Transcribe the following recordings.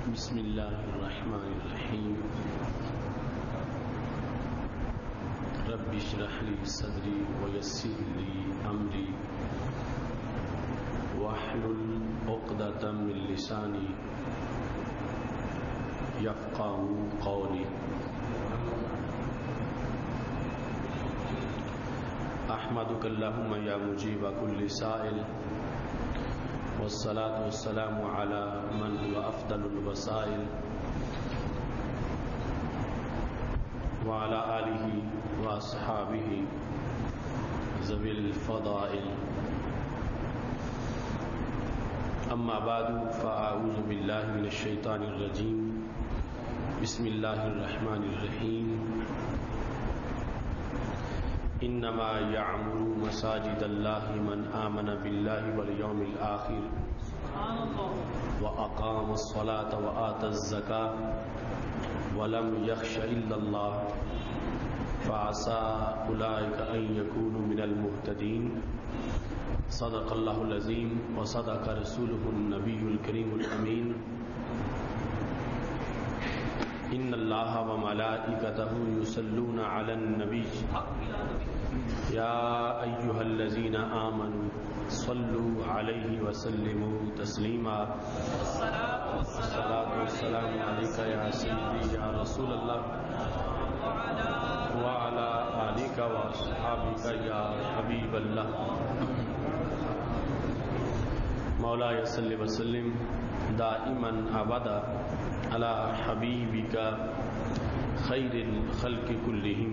بسم اللہ الرحمن الرحیم رب اشرح لی صدری ویسر لی امری واحلل عقدۃ من لسانی یفقهوا قولی. احمدک اللہم یا مجیب کل سائل والصلاة والسلام على من هو افضل الوسائل وعلى آلہ واصحابہ ذوی الفضائل. اما بعد فاعوذ باللہ من الشیطان الرجیم. بسم اللہ الرحمن الرحیم. انما یعمر مساجد اللہ من آمن باللہ والیوم الآخر واقام الصلاة وآتى الزکاة ولم یخش الا اللہ فعسى اولئک ان یکونوا من المہتدین. صدق اللہ العظیم وصدق رسولہ النبی الکریم الامین. ان اللہ وملائکتہ یصلون علی النبی یا ایہا الذین آمنوا صلوا علیہ وسلموا تسلیما. الصلاة والسلام علیک یا سیدی یا رسول اللہ وعلی آلک واصحابک یا حبیب اللہ. مولاي صل وسلم دائما ابدا على حبيبك خير الخلق كلهم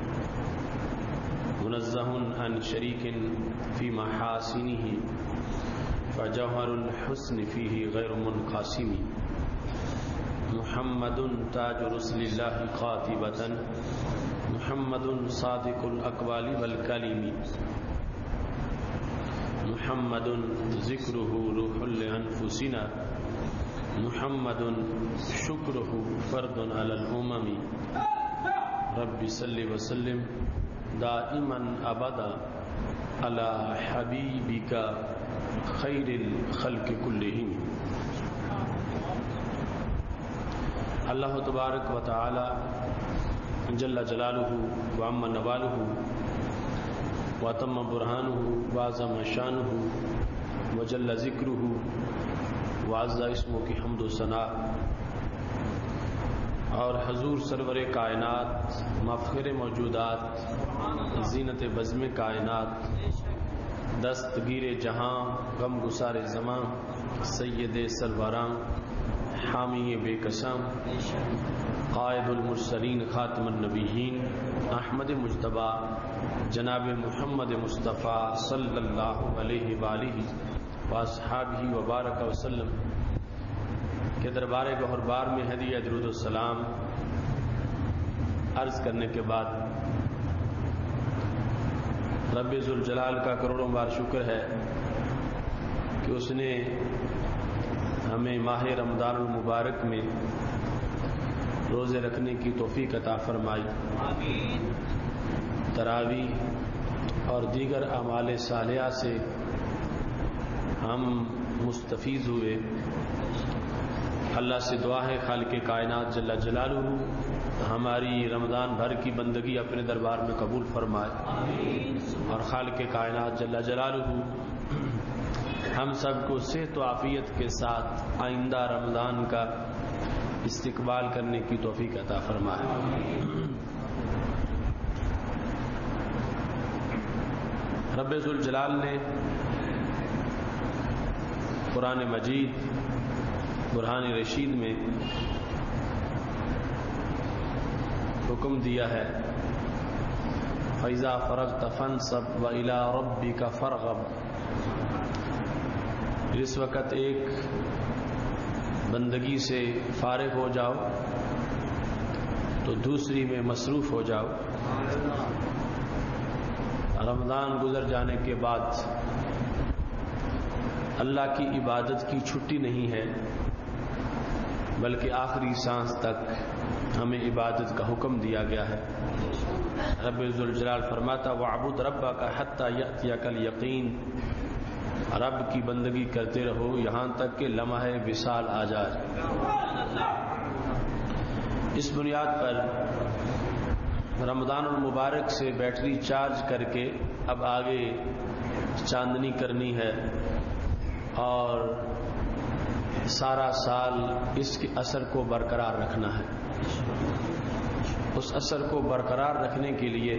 منزه عن شريك في محاسنه فجوهر الحسن فيه غير منقسم. محمد تاج رسل الله قاطبة محمد صادق الأقوال والكلم محمد ذکرہ روح لانفسنا محمد شکرہ فرد علی الامم. رب صلی وسلم دائما ابدا علی حبیبک خیر الخلق کلہم. اللہ تبارک و تعالی جل جلالہ وعم نوالہ وتم برہانہ وعظم شانہ وجل ذکرہ وعز اسمہ کی حمد و ثناء اور حضور سرور کائنات مفخر موجودات زینت بزم کائنات دستگیر جہاں غم گسار زمان سید سروراں حامی بے قسم قائد المرسلین خاتم النبیین احمد مجتبی جناب محمد مصطفیٰ صلی اللہ علیہ وآلہ واصحابہ وبارک وسلم کے دربار گہربار میں ہدیہ درود السلام عرض کرنے کے بعد رب ذوالجلال کا کروڑوں بار شکر ہے کہ اس نے ہمیں ماہ رمضان المبارک میں روزے رکھنے کی توفیق عطا فرمائی. تراویح اور دیگر اعمال صالحہ سے ہم مستفیض ہوئے. اللہ سے دعا ہے خالق کائنات جل جلالہ ہماری رمضان بھر کی بندگی اپنے دربار میں قبول فرمائے اور خالق کائنات جل جلالہ ہم سب کو صحت و عافیت کے ساتھ آئندہ رمضان کا استقبال کرنے کی توفیق عطا فرمائے. رب ذوالجلال نے قرآن مجید برہان رشید میں حکم دیا ہے فَإِذَا فَرَغْتَ فَانْصَبْ وَإِلَىٰ رَبِّكَ فَارْغَب. اس وقت ایک بندگی سے فارغ ہو جاؤ تو دوسری میں مصروف ہو جاؤ. رمضان گزر جانے کے بعد اللہ کی عبادت کی چھٹی نہیں ہے بلکہ آخری سانس تک ہمیں عبادت کا حکم دیا گیا ہے. رب ذوالجلال فرماتا وَاعْبُدْ رَبَّكَ حَتَّى يَأْتِيَكَ الْيَقِينُ. رب کی بندگی کرتے رہو یہاں تک کہ لمحہ وصال آ جائے۔ اس بنیاد پر رمضان المبارک سے بیٹری چارج کر کے اب آگے چاندنی کرنی ہے اور سارا سال اس کے اثر کو برقرار رکھنا ہے۔ اس اثر کو برقرار رکھنے کے لیے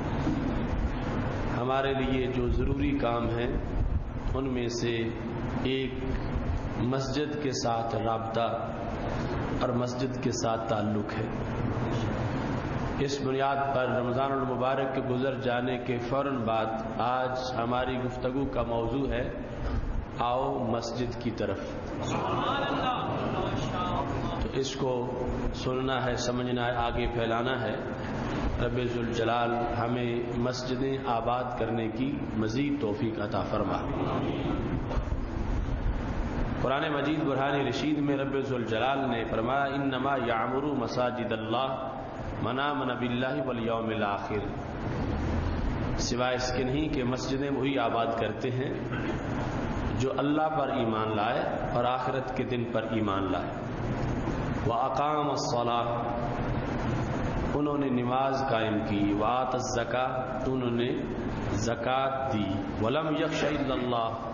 ہمارے لیے جو ضروری کام ہیں ان میں سے ایک مسجد کے ساتھ رابطہ اور مسجد کے ساتھ تعلق ہے۔ اس بنیاد پر رمضان المبارک کے گزر جانے کے فوراً بعد آج ہماری گفتگو کا موضوع ہے آؤ مسجد کی طرف۔ تو اس کو سننا ہے، سمجھنا ہے، آگے پھیلانا ہے۔ رب ذوالجلال ہمیں مسجدیں آباد کرنے کی مزید توفیق عطا فرما۔ قرآن مجید برہان رشید میں رب ذوالجلال نے فرمایا انما یعمر مساجد اللہ من آمن باللہ والیوم الآخر، سوائے اس کے نہیں کہ مسجدیں وہی آباد کرتے ہیں جو اللہ پر ایمان لائے اور آخرت کے دن پر ایمان لائے۔ وَأَقَامَ الصَّلَاةَ، انہوں نے نماز قائم کی، وَآتَ الزَّكَاةَ، انہوں نے زکوٰۃ دی، وَلَمْ يَخْشَ إِلَّا اللَّهَ،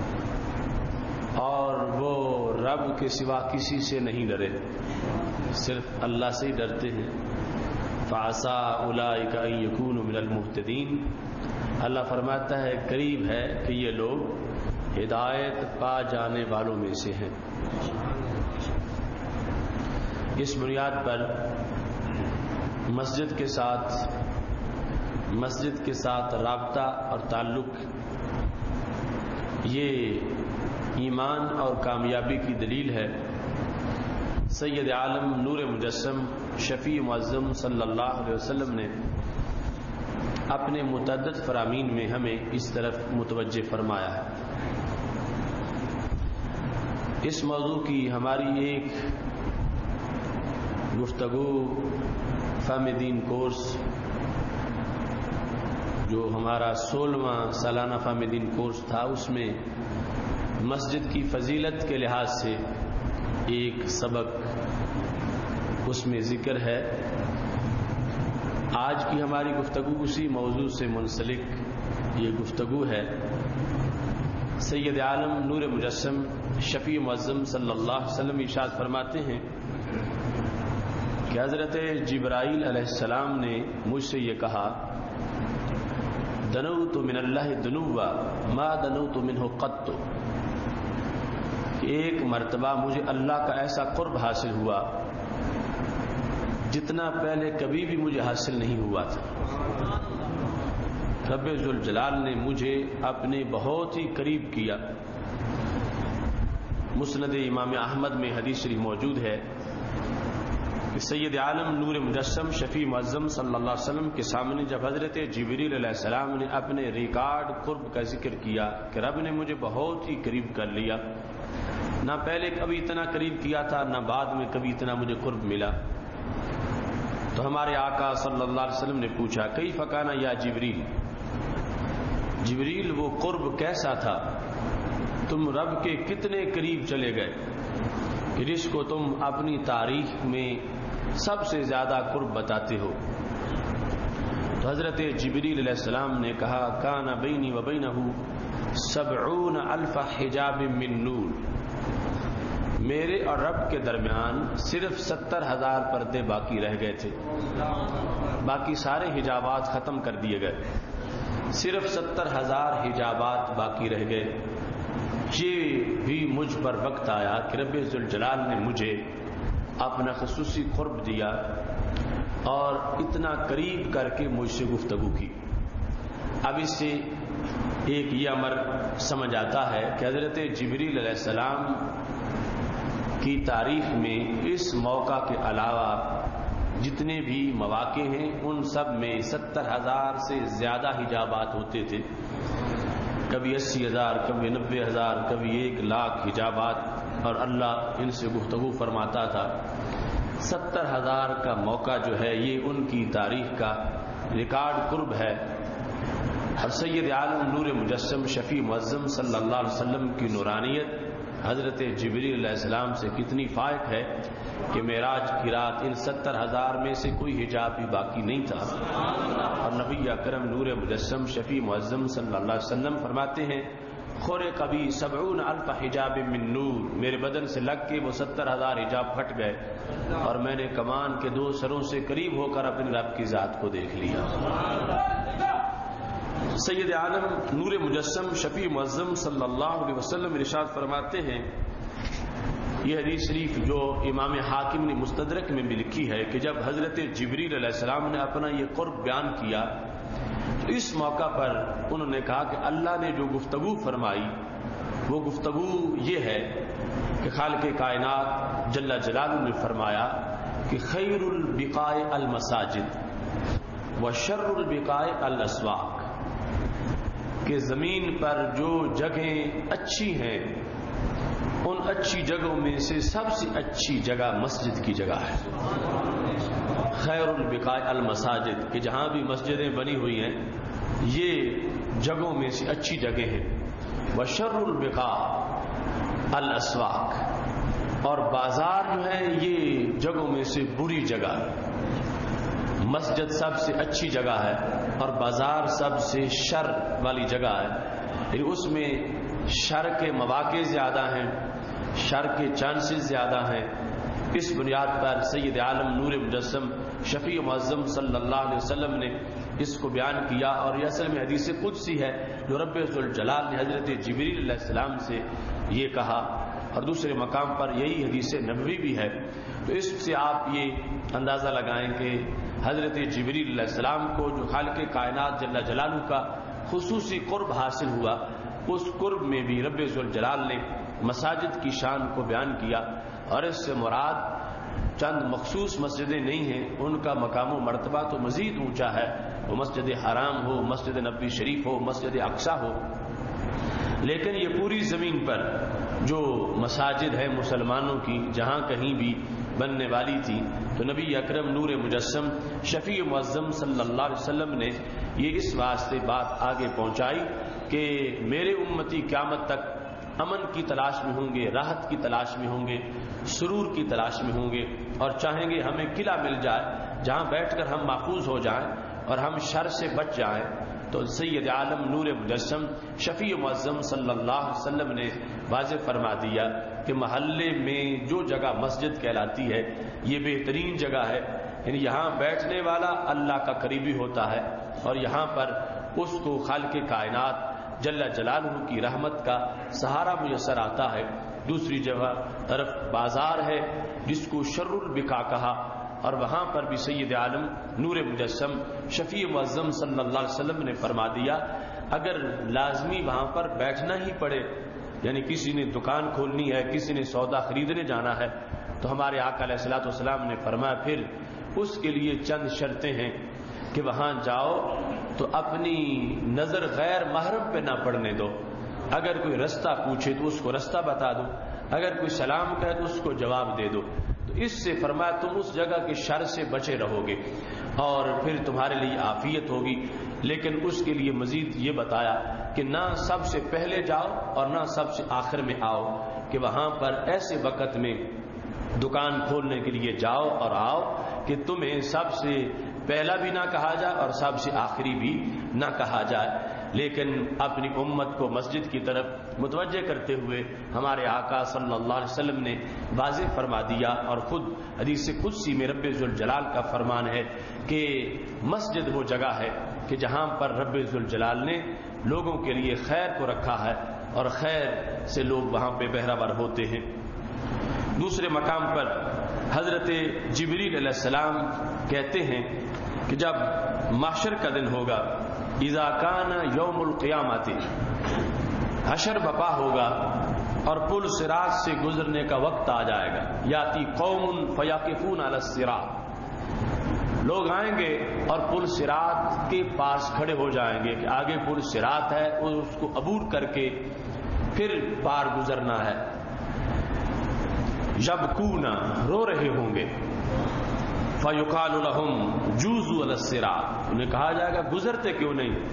اور وہ رب کے سوا کسی سے نہیں ڈرے، صرف اللہ سے ہی ڈرتے ہیں۔ فَعَسَىٰ أُولَٰئِكَ أَن يَكُونُوا مِنَ الْمُهْتَدِينَ، اللہ فرماتا ہے قریب ہے کہ یہ لوگ ہدایت پا جانے والوں میں سے ہیں۔ اس بنیاد پر مسجد کے ساتھ رابطہ اور تعلق یہ ایمان اور کامیابی کی دلیل ہے۔ سید عالم نور مجسم شفیع معظم صلی اللہ علیہ وسلم نے اپنے متعدد فرامین میں ہمیں اس طرف متوجہ فرمایا ہے۔ اس موضوع کی ہماری ایک گفتگو فہم دین کورس، جو ہمارا 16واں سالانہ فہم دین کورس تھا، اس میں مسجد کی فضیلت کے لحاظ سے ایک سبق اس میں ذکر ہے۔ آج کی ہماری گفتگو اسی موضوع سے منسلک یہ گفتگو ہے۔ سید عالم نور مجسم شفیع معظم صلی اللہ علیہ وسلم ارشاد فرماتے ہیں کہ حضرت جبرائیل علیہ السلام نے مجھ سے یہ کہا دنوت من اللہ دنوا ما دنوت منہ قط، کہ ایک مرتبہ مجھے اللہ کا ایسا قرب حاصل ہوا جتنا پہلے کبھی بھی مجھے حاصل نہیں ہوا تھا۔ رب ذوالجلال نے مجھے اپنے بہت ہی قریب کیا۔ مسند امام احمد میں حدیث شریف موجود ہے کہ سید عالم نور مجسم شفیع معظم صلی اللہ علیہ وسلم کے سامنے جب حضرت جبریل علیہ السلام نے اپنے ریکارڈ قرب کا ذکر کیا کہ رب نے مجھے بہت ہی قریب کر لیا، نہ پہلے کبھی اتنا قریب کیا تھا، نہ بعد میں کبھی اتنا مجھے قرب ملا، تو ہمارے آقا صلی اللہ علیہ وسلم نے پوچھا کیف کان یا جبریل، جبریل وہ قرب کیسا تھا، تم رب کے کتنے قریب چلے گئے کہ جس کو تم اپنی تاریخ میں سب سے زیادہ قرب بتاتے ہو؟ تو حضرت جبریل علیہ السلام نے کہا کان بینی و بینہ 70,000 حجاب من نور، میرے اور رب کے درمیان صرف 70,000 پردے باقی رہ گئے تھے، باقی سارے حجابات ختم کر دیے گئے، صرف 70,000 حجابات باقی رہ گئے۔ یہ بھی مجھ پر وقت آیا کہ رب ذوالجلال نے مجھے اپنا خصوصی قرب دیا اور اتنا قریب کر کے مجھ سے گفتگو کی۔ اب اس سے ایک یہ امر سمجھ آتا ہے کہ حضرت جبریل علیہ السلام کی تاریخ میں اس موقع کے علاوہ جتنے بھی مواقع ہیں ان سب میں 70,000 سے زیادہ حجابات ہوتے تھے، کبھی 80,000، کبھی 90,000، کبھی 1,00,000 حجابات، اور اللہ ان سے گفتگو فرماتا تھا۔ 70,000 کا موقع جو ہے یہ ان کی تاریخ کا ریکارڈ قرب ہے۔ اور سید عالم نور مجسم شفیع معظم صلی اللہ علیہ وسلم کی نورانیت حضرت جبریل علیہ السلام سے کتنی فائق ہے کہ معراج کی رات ان 70,000 میں سے کوئی حجاب بھی باقی نہیں تھا، اور نبی اکرم نور مجسم شفیع معظم صلی اللہ علیہ وسلم فرماتے ہیں خرق بی 70,000 حجاب من نور، میرے بدن سے لگ کے وہ 70,000 حجاب پھٹ گئے اور میں نے کمان کے 2 سروں سے قریب ہو کر اپنے رب کی ذات کو دیکھ لیا۔ سید عالم نور مجسم شفیع معظم صلی اللہ علیہ وسلم ارشاد فرماتے ہیں، یہ حدیث شریف جو امام حاکم نے مستدرک میں بھی لکھی ہے کہ جب حضرت جبریل علیہ السلام نے اپنا یہ قرب بیان کیا تو اس موقع پر انہوں نے کہا کہ اللہ نے جو گفتگو فرمائی وہ گفتگو یہ ہے کہ خالق کائنات جل جلالہ نے فرمایا کہ خیر البقاء المساجد وشر البقاء الاسواق، کہ زمین پر جو جگہیں اچھی ہیں ان اچھی جگہوں میں سے سب سے اچھی جگہ مسجد کی جگہ ہے۔ خیر البقاء المساجد، کہ جہاں بھی مسجدیں بنی ہوئی ہیں یہ جگہوں میں سے اچھی جگہ ہیں۔ وشر البقاء الاسواق، اور بازار جو ہے یہ جگہوں میں سے بری جگہ ہے۔ مسجد سب سے اچھی جگہ ہے اور بازار سب سے شر والی جگہ ہے، اس میں شر کے مواقع زیادہ ہیں، شر کے چانسز زیادہ ہیں۔ اس بنیاد پر سید عالم نور مجسم شفیع معظم صلی اللہ علیہ وسلم نے اس کو بیان کیا، اور یہ اصل میں حدیث قدسی ہے جو رب ذوالجلال نے حضرت جبریل علیہ السلام سے یہ کہا، اور دوسرے مقام پر یہی حدیث نبوی بھی ہے۔ تو اس سے آپ یہ اندازہ لگائیں کہ حضرت جبریل علیہ السلام کو جو خالق کائنات جل جلالہ کا خصوصی قرب حاصل ہوا، اس قرب میں بھی رب ذوالجلال نے مساجد کی شان کو بیان کیا، اور اس سے مراد چند مخصوص مسجدیں نہیں ہیں، ان کا مقام و مرتبہ تو مزید اونچا ہے، وہ مسجد حرام ہو، مسجد نبوی شریف ہو، مسجد اقصی ہو، لیکن یہ پوری زمین پر جو مساجد ہے مسلمانوں کی جہاں کہیں بھی بننے والی تھی، تو نبی اکرم نور مجسم شفیع معظم صلی اللہ علیہ وسلم نے یہ اس واسطے بات آگے پہنچائی کہ میرے امتی قیامت تک امن کی تلاش میں ہوں گے، راحت کی تلاش میں ہوں گے، سرور کی تلاش میں ہوں گے، اور چاہیں گے ہمیں قلعہ مل جائے جہاں بیٹھ کر ہم محفوظ ہو جائیں اور ہم شر سے بچ جائیں۔ تو سید عالم نور مجسم شفیع معظم صلی اللہ علیہ وسلم نے واضح فرما دیا کہ محلے میں جو جگہ مسجد کہلاتی ہے یہ بہترین جگہ ہے، یعنی یہاں بیٹھنے والا اللہ کا قریبی ہوتا ہے، اور یہاں پر اس کو خالق کائنات جل جلالہ کی رحمت کا سہارا میسر آتا ہے۔ دوسری جگہ طرف بازار ہے جس کو شر البقاع کہا، اور وہاں پر بھی سید عالم نور مجسم شفیع معظم صلی اللہ علیہ وسلم نے فرما دیا اگر لازمی وہاں پر بیٹھنا ہی پڑے، یعنی کسی نے دکان کھولنی ہے، کسی نے سودا خریدنے جانا ہے، تو ہمارے آقا علیہ الصلوۃ والسلام نے فرمایا پھر اس کے لیے چند شرطیں ہیں کہ وہاں جاؤ تو اپنی نظر غیر محرم پہ نہ پڑنے دو، اگر کوئی رستہ پوچھے تو اس کو رستہ بتا دو، اگر کوئی سلام کہے تو اس کو جواب دے دو۔ تو اس سے فرمایا تم اس جگہ کے شر سے بچے رہو گے اور پھر تمہارے لیے عافیت ہوگی، لیکن اس کے لیے مزید یہ بتایا کہ نہ سب سے پہلے جاؤ اور نہ سب سے آخر میں آؤ، کہ وہاں پر ایسے وقت میں دکان کھولنے کے لیے جاؤ اور آؤ کہ تمہیں سب سے پہلا بھی نہ کہا جائے اور سب سے آخری بھی نہ کہا جائے، لیکن اپنی امت کو مسجد کی طرف متوجہ کرتے ہوئے ہمارے آقا صلی اللہ علیہ وسلم نے واضح فرما دیا، اور خود حدیث قدسی میں رب ذوالجلال کا فرمان ہے کہ مسجد وہ جگہ ہے کہ جہاں پر رب ذوالجلال نے لوگوں کے لیے خیر کو رکھا ہے اور خیر سے لوگ وہاں پہ بہرہ ہوتے ہیں۔ دوسرے مقام پر حضرت جبریل علیہ السلام کہتے ہیں کہ جب محشر کا دن ہوگا، اذا کان یوم القیامت، حشر بپا ہوگا اور پل صراط سے گزرنے کا وقت آ جائے گا، یاتی قوم فیقفون علی الصراط، لوگ آئیں گے اور پل صراط کے پاس کھڑے ہو جائیں گے کہ آگے پل صراط ہے اور اس کو عبور کر کے پھر پار گزرنا ہے، یبکون، رو رہے ہوں گے، فیقال لهم جوزوا علی الصراط، انہیں کہا جائے گا گزرتے کیوں نہیں،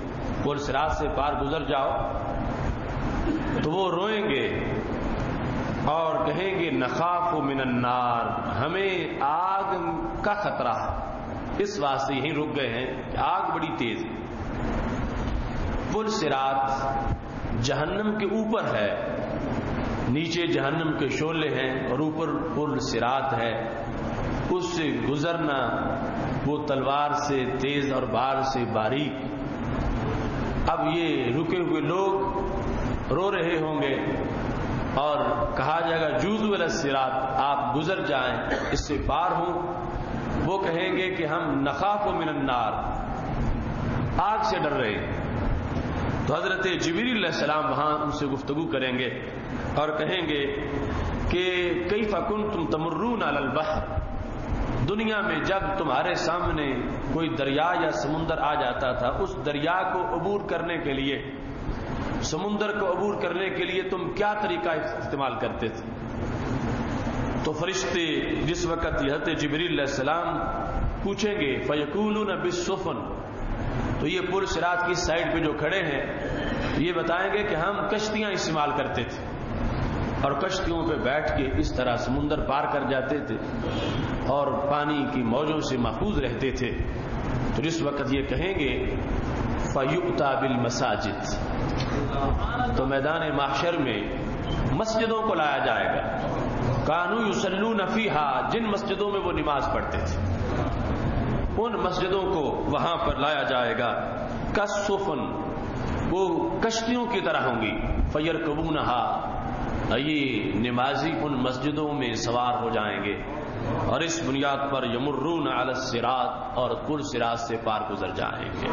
پل صراط سے پار گزر جاؤ تو وہ روئیں گے اور کہیں گے نخاف من النار، ہمیں آگ کا خطرہ ہے، اس واسطے یہیں رک گئے ہیں کہ آگ بڑی تیز ہے۔ پل صراط جہنم کے اوپر ہے، نیچے جہنم کے شعلے ہیں اور اوپر پل صراط ہے، اس سے گزرنا وہ تلوار سے تیز اور بار سے باریک۔ اب یہ رکے ہوئے لوگ رو رہے ہوں گے اور کہا جائے گا جوزوا الی الصراط، آپ گزر جائیں، اس سے پار ہوں۔ وہ کہیں گے کہ ہم نخاف من النار، آگ سے ڈر رہے ہیں۔ تو حضرت جبریل علیہ السلام وہاں ان سے گفتگو کریں گے اور کہیں گے کہ کیف کنتم تمرون علی البحر، دنیا میں جب تمہارے سامنے کوئی دریا یا سمندر آ جاتا تھا، اس دریا کو عبور کرنے کے لیے، سمندر کو عبور کرنے کے لیے تم کیا طریقہ استعمال کرتے تھے؟ تو فرشتے جس وقت حضرت جبریل علیہ السلام پوچھیں گے فیقولون بالسفن، تو یہ پل صراط کی سائڈ پہ جو کھڑے ہیں یہ بتائیں گے کہ ہم کشتیاں استعمال کرتے تھے اور کشتیوں پہ بیٹھ کے اس طرح سمندر پار کر جاتے تھے اور پانی کی موجوں سے محفوظ رہتے تھے۔ تو جس وقت یہ کہیں گے فیؤتی بالمساجد، تو میدان محشر میں مسجدوں کو لایا جائے گا، کانوا یصلون فیہا، جن مسجدوں میں وہ نماز پڑھتے تھے ان مسجدوں کو وہاں پر لایا جائے گا، کالسفن، وہ کشتیوں کی طرح ہوں گی، فیرکبونہا، یہ نمازی ان مسجدوں میں سوار ہو جائیں گے اور اس بنیاد پر یمرون علی الصراط، اور پل صراط سے پار گزر جائیں گے۔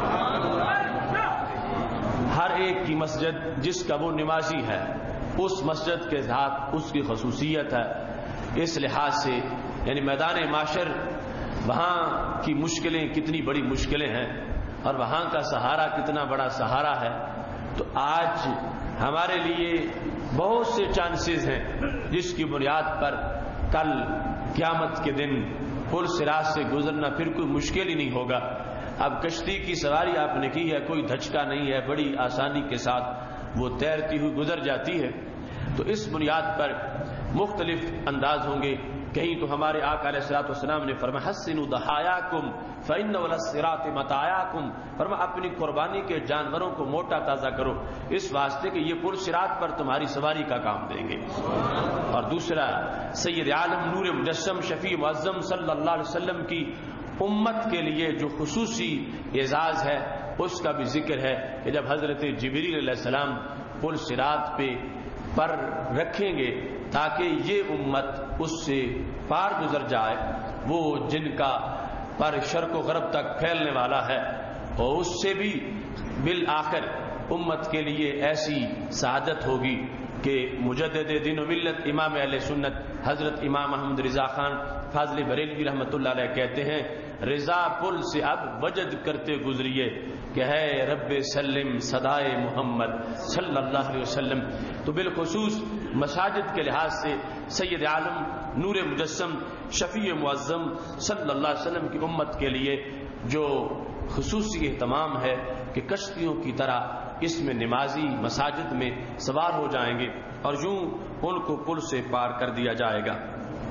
ہر ایک کی مسجد جس کا وہ نمازی ہے اس مسجد کے ساتھ اس کی خصوصیت ہے، اس لحاظ سے یعنی میدان معاشر وہاں کی مشکلیں کتنی بڑی مشکلیں ہیں اور وہاں کا سہارا کتنا بڑا سہارا ہے۔ تو آج ہمارے لیے بہت سے چانسز ہیں جس کی بنیاد پر کل قیامت کے دن پل صراط سے گزرنا پھر کوئی مشکل ہی نہیں ہوگا۔ اب کشتی کی سواری آپ نے کی ہے، کوئی دھچکا نہیں ہے، بڑی آسانی کے ساتھ وہ تیرتی ہوئی گزر جاتی ہے۔ تو اس بنیاد پر مختلف انداز ہوں گے۔ کہیں تو ہمارے آقا علیہ الصلوۃ والسلام نے فرمایا حسنوا ضحایاکم فإن علی الصراط متاعاکم، فرمایا اپنی قربانی کے جانوروں کو موٹا تازہ کرو، اس واسطے کہ یہ پل صراط پر تمہاری سواری کا کام دیں گے۔ اور دوسرا سید عالم نور مجسم شفیع معظم صلی اللہ علیہ وسلم کی امت کے لیے جو خصوصی اعزاز ہے اس کا بھی ذکر ہے کہ جب حضرت جبریل علیہ السلام پل صراط پہ پر رکھیں گے تاکہ یہ امت اس سے پار گزر جائے، وہ جن کا پر شرق و غرب تک پھیلنے والا ہے، اور اس سے بھی بالآخر امت کے لیے ایسی سعادت ہوگی کہ مجدد دین و ملت امام اہل سنت حضرت امام محمد رضا خان فاضل بریلوی رحمۃ اللہ علیہ کہتے ہیں رضا پل سے اب وجد کرتے گزریے کہ ہے رب سلم صدائے محمد صلی اللہ علیہ وسلم۔ تو بالخصوص مساجد کے لحاظ سے سید عالم نور مجسم شفیع معظم صلی اللہ علیہ وسلم کی امت کے لیے جو خصوصی اہتمام ہے کہ کشتیوں کی طرح اس میں نمازی مساجد میں سوار ہو جائیں گے اور یوں ان کو پل سے پار کر دیا جائے گا۔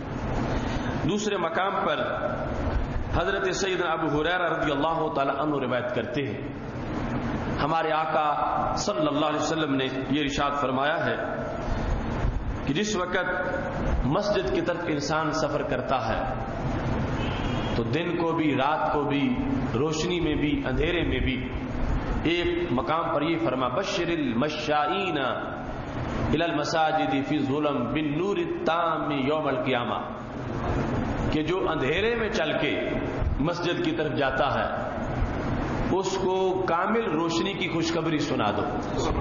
دوسرے مقام پر حضرت سیدنا ابو ہریرہ رضی اللہ تعالی عنہ روایت کرتے ہیں ہمارے آقا صلی اللہ علیہ وسلم نے یہ ارشاد فرمایا ہے کہ جس وقت مسجد کی طرف انسان سفر کرتا ہے تو دن کو بھی رات کو بھی روشنی میں بھی اندھیرے میں بھی ایک مقام پر یہ فرما بشر المشائین الی المساجد فی الظلم بالنور التام یوم القیامہ، کہ جو اندھیرے میں چل کے مسجد کی طرف جاتا ہے اس کو کامل روشنی کی خوشخبری سنا دو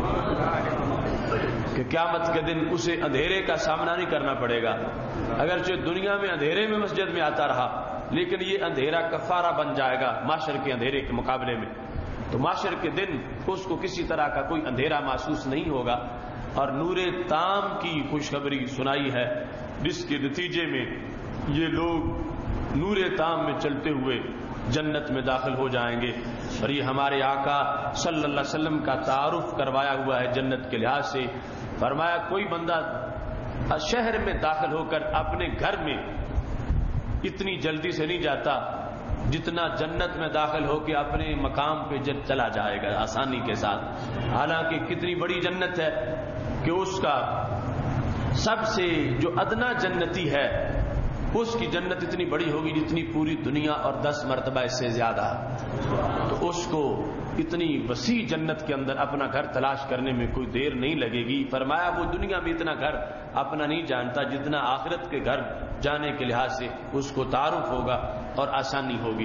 کہ قیامت کے دن اسے اندھیرے کا سامنا نہیں کرنا پڑے گا۔ اگرچہ دنیا میں اندھیرے میں مسجد میں آتا رہا لیکن یہ اندھیرا کفارہ بن جائے گا معاشر کے اندھیرے کے مقابلے میں، تو معاشر کے دن اس کو کسی طرح کا کوئی اندھیرا محسوس نہیں ہوگا اور نور تام کی خوشخبری سنائی ہے جس کے نتیجے میں یہ لوگ نور تام میں چلتے ہوئے جنت میں داخل ہو جائیں گے۔ اور یہ ہمارے آقا صلی اللہ علیہ وسلم کا تعارف کروایا ہوا ہے جنت کے لحاظ سے. فرمایا کوئی بندہ شہر میں داخل ہو کر اپنے گھر میں اتنی جلدی سے نہیں جاتا جتنا جنت میں داخل ہو کے اپنے مقام پہ چلا جائے گا آسانی کے ساتھ. حالانکہ کتنی بڑی جنت ہے کہ اس کا سب سے جو ادنا جنتی ہے اس کی جنت اتنی بڑی ہوگی جتنی پوری دنیا اور 10 مرتبہ اس سے زیادہ. تو اس کو اتنی وسیع جنت کے اندر اپنا گھر تلاش کرنے میں کوئی دیر نہیں لگے گی. فرمایا وہ دنیا میں اتنا گھر اپنا نہیں جانتا جتنا آخرت کے گھر جانے کے لحاظ سے اس کو تعارف ہوگا اور آسانی ہوگی.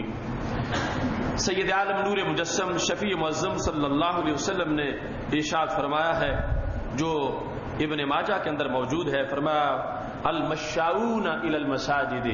سید عالم نور مجسم شفیع معظم صلی اللہ علیہ وسلم نے ارشاد فرمایا ہے جو ابن ماجہ کے اندر موجود ہے. فرمایا المشاؤون الی المساجد،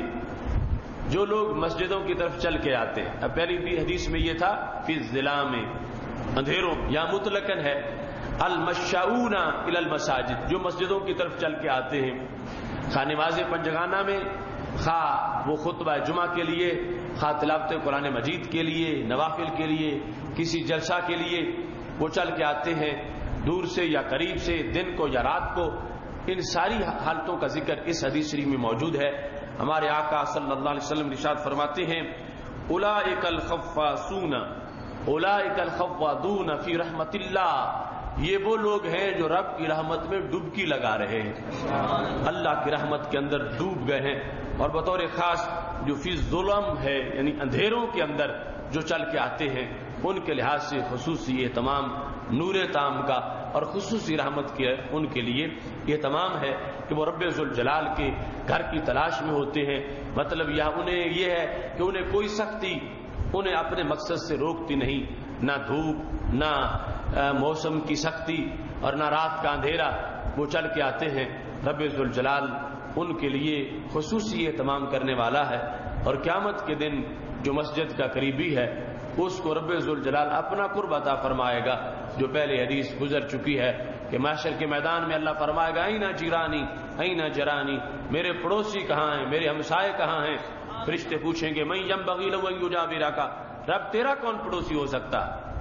جو لوگ مسجدوں کی طرف چل کے آتے ہیں. اب پہلی بھی حدیث میں یہ تھا فی الظلام، اندھیروں، یا مطلقاً ہے المشاؤون الی المساجد، جو مسجدوں کی طرف چل کے آتے ہیں، خواہ نماز پنجگانہ میں، خواہ وہ خطبہ جمعہ کے لیے، خواہ تلاوت قرآن مجید کے لیے، نوافل کے لیے، کسی جلسہ کے لیے وہ چل کے آتے ہیں، دور سے یا قریب سے، دن کو یا رات کو. ان ساری حالتوں کا ذکر اس حدیث شریف میں موجود ہے. ہمارے آقا صلی اللہ علیہ وسلم ارشاد فرماتے ہیں اولئک الخفاسون اولئک الخوادون فی رحمت اللہ، یہ وہ لوگ ہیں جو رب کی رحمت میں ڈبکی لگا رہے ہیں، اللہ کی رحمت کے اندر ڈوب گئے ہیں. اور بطور خاص جو فی الظلم ہے یعنی اندھیروں کے اندر جو چل کے آتے ہیں ان کے لحاظ سے خصوصی یہ تمام نور تام کا اور خصوصی رحمت کے ان کے لیے یہ تمام ہے کہ وہ رب ذوالجلال کے گھر کی تلاش میں ہوتے ہیں. مطلب یہاں انہیں یہ ہے کہ انہیں کوئی سختی انہیں اپنے مقصد سے روکتی نہیں، نہ دھوپ، نہ موسم کی سختی اور نہ رات کا اندھیرا. وہ چل کے آتے ہیں، رب ذوالجلال ان کے لیے خصوصی اہتمام کرنے والا ہے. اور قیامت کے دن جو مسجد کا قریبی ہے اس کو رب ذوالجلال اپنا قرب عطا فرمائے گا. جو پہلے حدیث گزر چکی ہے کہ محشر کے میدان میں اللہ فرمائے گا اینا جیرانی اینا جرانی، میرے پڑوسی کہاں ہیں، میرے ہمسائے کہاں ہیں. فرشتے پوچھیں گے من ینبغی لہ ان یجاورک، رب تیرا کون پڑوسی ہو سکتا،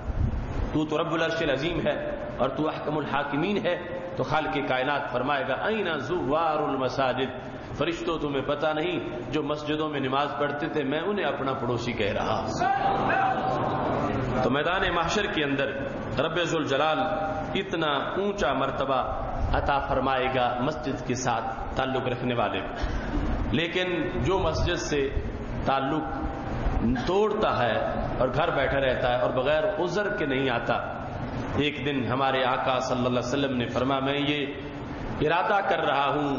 تو رب العرش العظیم ہے اور تو احکم الحاکمین ہے. تو خالق کائنات فرمائے گا اینا زوار المساجد، فرشتوں تمہیں پتہ نہیں جو مسجدوں میں نماز پڑھتے تھے میں انہیں اپنا پڑوسی کہہ رہا. تو میدان محشر کے اندر رب ذوالجلال اتنا اونچا مرتبہ عطا فرمائے گا مسجد کے ساتھ تعلق رکھنے والے. لیکن جو مسجد سے تعلق توڑتا ہے اور گھر بیٹھا رہتا ہے اور بغیر عذر کے نہیں آتا، ایک دن ہمارے آقا صلی اللہ علیہ وسلم نے فرمایا میں یہ ارادہ کر رہا ہوں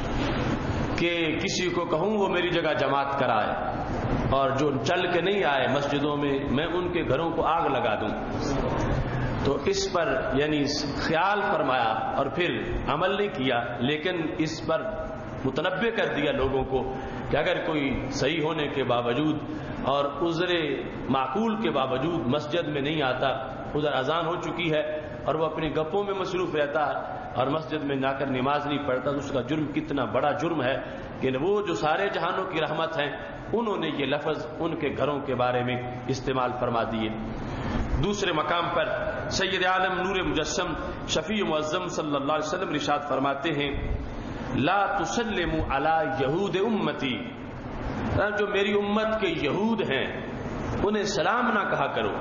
کہ کسی کو کہوں وہ میری جگہ جماعت کرائے، اور جو چل کے نہیں آئے مسجدوں میں میں ان کے گھروں کو آگ لگا دوں. تو اس پر یعنی خیال فرمایا اور پھر عمل نہیں کیا، لیکن اس پر متنبہ کر دیا لوگوں کو کہ اگر کوئی صحیح ہونے کے باوجود اور عذر معقول کے باوجود مسجد میں نہیں آتا، ادھر اذان ہو چکی ہے اور وہ اپنی گپوں میں مصروف رہتا ہے اور مسجد میں جا کر نماز نہیں پڑھتا، تو اس کا جرم کتنا بڑا جرم ہے کہ وہ جو سارے جہانوں کی رحمت ہیں انہوں نے یہ لفظ ان کے گھروں کے بارے میں استعمال فرما دیے. دوسرے مقام پر سید عالم نور مجسم شفیع معظم صلی اللہ علیہ وسلم ارشاد فرماتے ہیں لا تسلموا علی یہود امتی، جو میری امت کے یہود ہیں انہیں سلام نہ کہا کرو.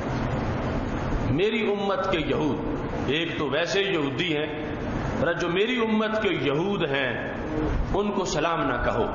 میری امت کے یہود، ایک تو ویسے یہودی ہیں، جو میری امت کے یہود ہیں ان کو سلام نہ کہو.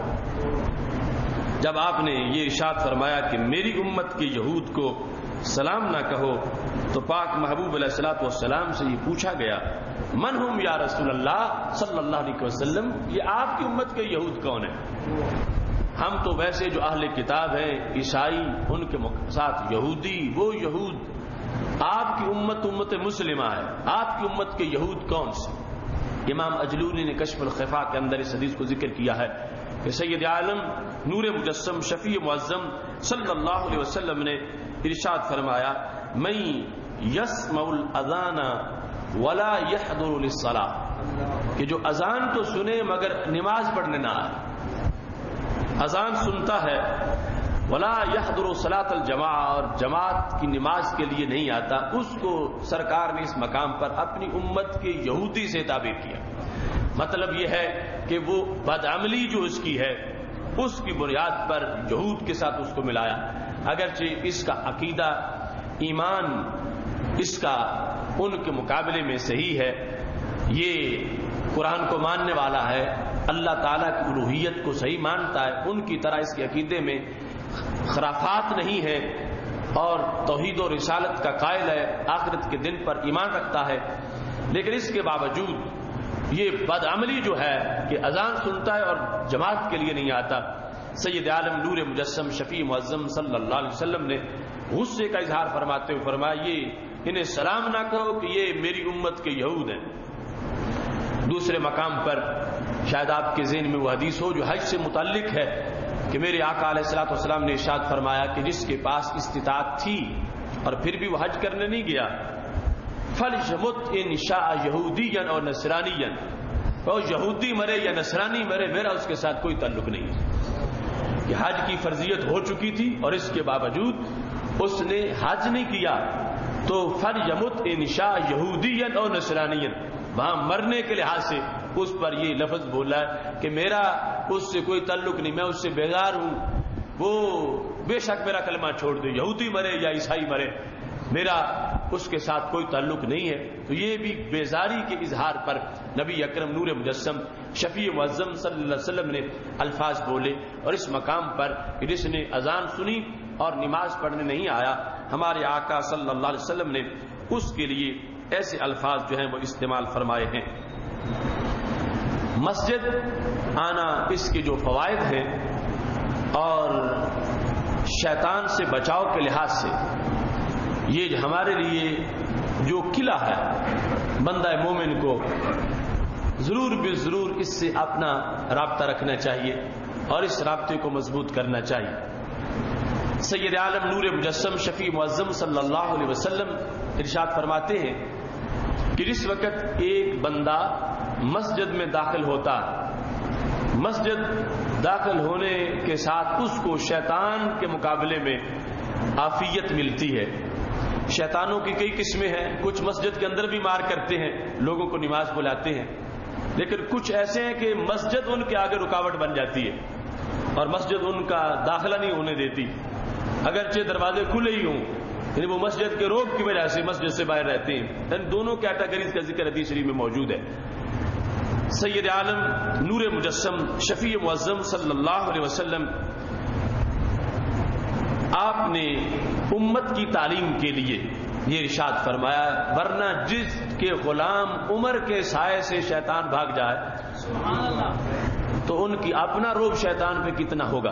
جب آپ نے یہ ارشاد فرمایا کہ میری امت کے یہود کو سلام نہ کہو تو پاک محبوب علیہ الصلوۃ والسلام سے یہ پوچھا گیا من ہم یا رسول اللہ صلی اللہ علیہ وسلم، یہ آپ کی امت کے یہود کون ہیں؟ ہم تو ویسے جو اہل کتاب ہیں عیسائی ان کے ساتھ یہودی، وہ یہود، آپ کی امت مسلمہ ہے، آپ کی امت کے یہود کون سے؟ امام اجلونی نے کشف الخفا کے اندر اس حدیث کو ذکر کیا ہے کہ سید عالم نور مجسم شفیع معظم صلی اللہ علیہ وسلم نے ارشاد فرمایا من یسمع الاذان ولا یحضر للصلاۃ، کہ جو اذان تو سنے مگر نماز پڑھنے نہ آئے. اذان سنتا ہے ولا يحضر صلاۃ الجماعہ، اور جماعت کی نماز کے لیے نہیں آتا، اس کو سرکار نے اس مقام پر اپنی امت کے یہودی سے تعبیر کیا۔ مطلب یہ ہے کہ وہ بدعملی جو اس کی ہے اس کی بنیاد پر یہود کے ساتھ اس کو ملایا، اگرچہ اس کا عقیدہ ایمان اس کا ان کے مقابلے میں صحیح ہے، یہ قرآن کو ماننے والا ہے، اللہ تعالیٰ کی الوہیت کو صحیح مانتا ہے، ان کی طرح اس کے عقیدے میں خرافات نہیں ہے اور توحید و رسالت کا قائل ہے، آخرت کے دن پر ایمان رکھتا ہے، لیکن اس کے باوجود یہ بدعملی جو ہے کہ اذان سنتا ہے اور جماعت کے لیے نہیں آتا۔ سید عالم نور مجسم شفیع معظم صلی اللہ علیہ وسلم نے غصے کا اظہار فرماتے ہوئے فرمایا، یہ انہیں سلام نہ کہو کہ یہ میری امت کے یہود ہیں۔ دوسرے مقام پر شاید آپ کے ذہن میں وہ حدیث ہو جو حج سے متعلق ہے کہ میرے آقا علیہ الصلوۃ والسلام نے ارشاد فرمایا کہ جس کے پاس استطاعت تھی اور پھر بھی وہ حج کرنے نہیں گیا، فَلْيَمُتْ إِنْ شَاءَ يَهُودِيًّا أَوْ نَصْرَانِيًّا، وہ یہودی مرے یا نصرانی مرے، میرا اس کے ساتھ کوئی تعلق نہیں ہے۔ کہ حج کی فرضیت ہو چکی تھی اور اس کے باوجود اس نے حج نہیں کیا، تو فَلْيَمُتْ إِنْ شَاءَ يَهُودِيًّا أَوْ نَصْرَانِيًّا، وہاں مرنے کے لحاظ سے اس پر یہ لفظ بولا ہے کہ میرا اس سے کوئی تعلق نہیں، میں اس سے بیزار ہوں، وہ بے شک میرا کلمہ چھوڑ دے، یہودی مرے یا عیسائی مرے، میرا اس کے ساتھ کوئی تعلق نہیں ہے۔ تو یہ بھی بیزاری کے اظہار پر نبی اکرم نور مجسم شفیع معظم صلی اللہ علیہ وسلم نے الفاظ بولے، اور اس مقام پر کہ جس نے اذان سنی اور نماز پڑھنے نہیں آیا، ہمارے آقا صلی اللہ علیہ وسلم نے اس کے لیے ایسے الفاظ جو ہیں وہ استعمال فرمائے ہیں۔ مسجد آنا، اس کے جو فوائد ہیں اور شیطان سے بچاؤ کے لحاظ سے یہ ہمارے لیے جو قلعہ ہے، بندہ مومن کو ضرور بے ضرور اس سے اپنا رابطہ رکھنا چاہیے اور اس رابطے کو مضبوط کرنا چاہیے۔ سید عالم نور مجسم شفیع معظم صلی اللہ علیہ وسلم ارشاد فرماتے ہیں کہ جس وقت ایک بندہ مسجد میں داخل ہوتا، مسجد داخل ہونے کے ساتھ اس کو شیطان کے مقابلے میں عافیت ملتی ہے۔ شیطانوں کی کئی قسمیں ہیں، کچھ مسجد کے اندر بھی مار کرتے ہیں، لوگوں کو نماز بلاتے ہیں، لیکن کچھ ایسے ہیں کہ مسجد ان کے آگے رکاوٹ بن جاتی ہے اور مسجد ان کا داخلہ نہیں ہونے دیتی، اگرچہ دروازے کھلے ہی ہوں، یعنی وہ مسجد کے روک کی وجہ سے مسجد سے باہر رہتے ہیں۔ ان دونوں کیٹیگریز کا ذکر حدیث شریف میں موجود ہے۔ سید عالم نور مجسم شفیع معظم صلی اللہ علیہ وسلم آپ نے امت کی تعلیم کے لیے یہ ارشاد فرمایا، ورنہ جس کے غلام عمر کے سائے سے شیطان بھاگ جائے سبحان اللہ تو ان کی اپنا روب شیطان پہ کتنا ہوگا۔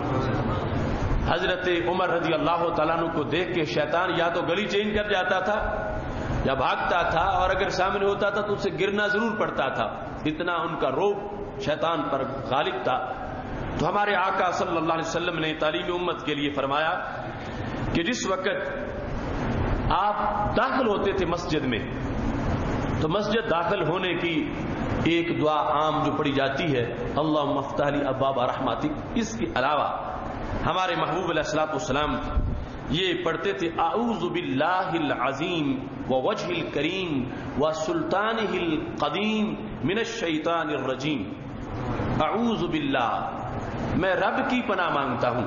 حضرت عمر رضی اللہ تعالیٰ عنہ کو دیکھ کے شیطان یا تو گلی چینج کر جاتا تھا یا بھاگتا تھا، اور اگر سامنے ہوتا تھا تو اسے گرنا ضرور پڑتا تھا، اتنا ان کا روب شیطان پر غالب تھا۔ تو ہمارے آقا صلی اللہ علیہ وسلم نے تعلیم امت کے لیے فرمایا کہ جس وقت آپ داخل ہوتے تھے مسجد میں، تو مسجد داخل ہونے کی ایک دعا عام جو پڑھی جاتی ہے، اللہم افتح لی ابواب رحمتک، اس کے علاوہ ہمارے محبوب علیہ الصلوۃ والسلام یہ پڑھتے تھے، اعوذ باللہ العظیم ووجہ الکریم وسلطانہ القدیم من الشیطان الرجیم۔ اعوذ باللہ، میں رب کی پناہ مانگتا ہوں،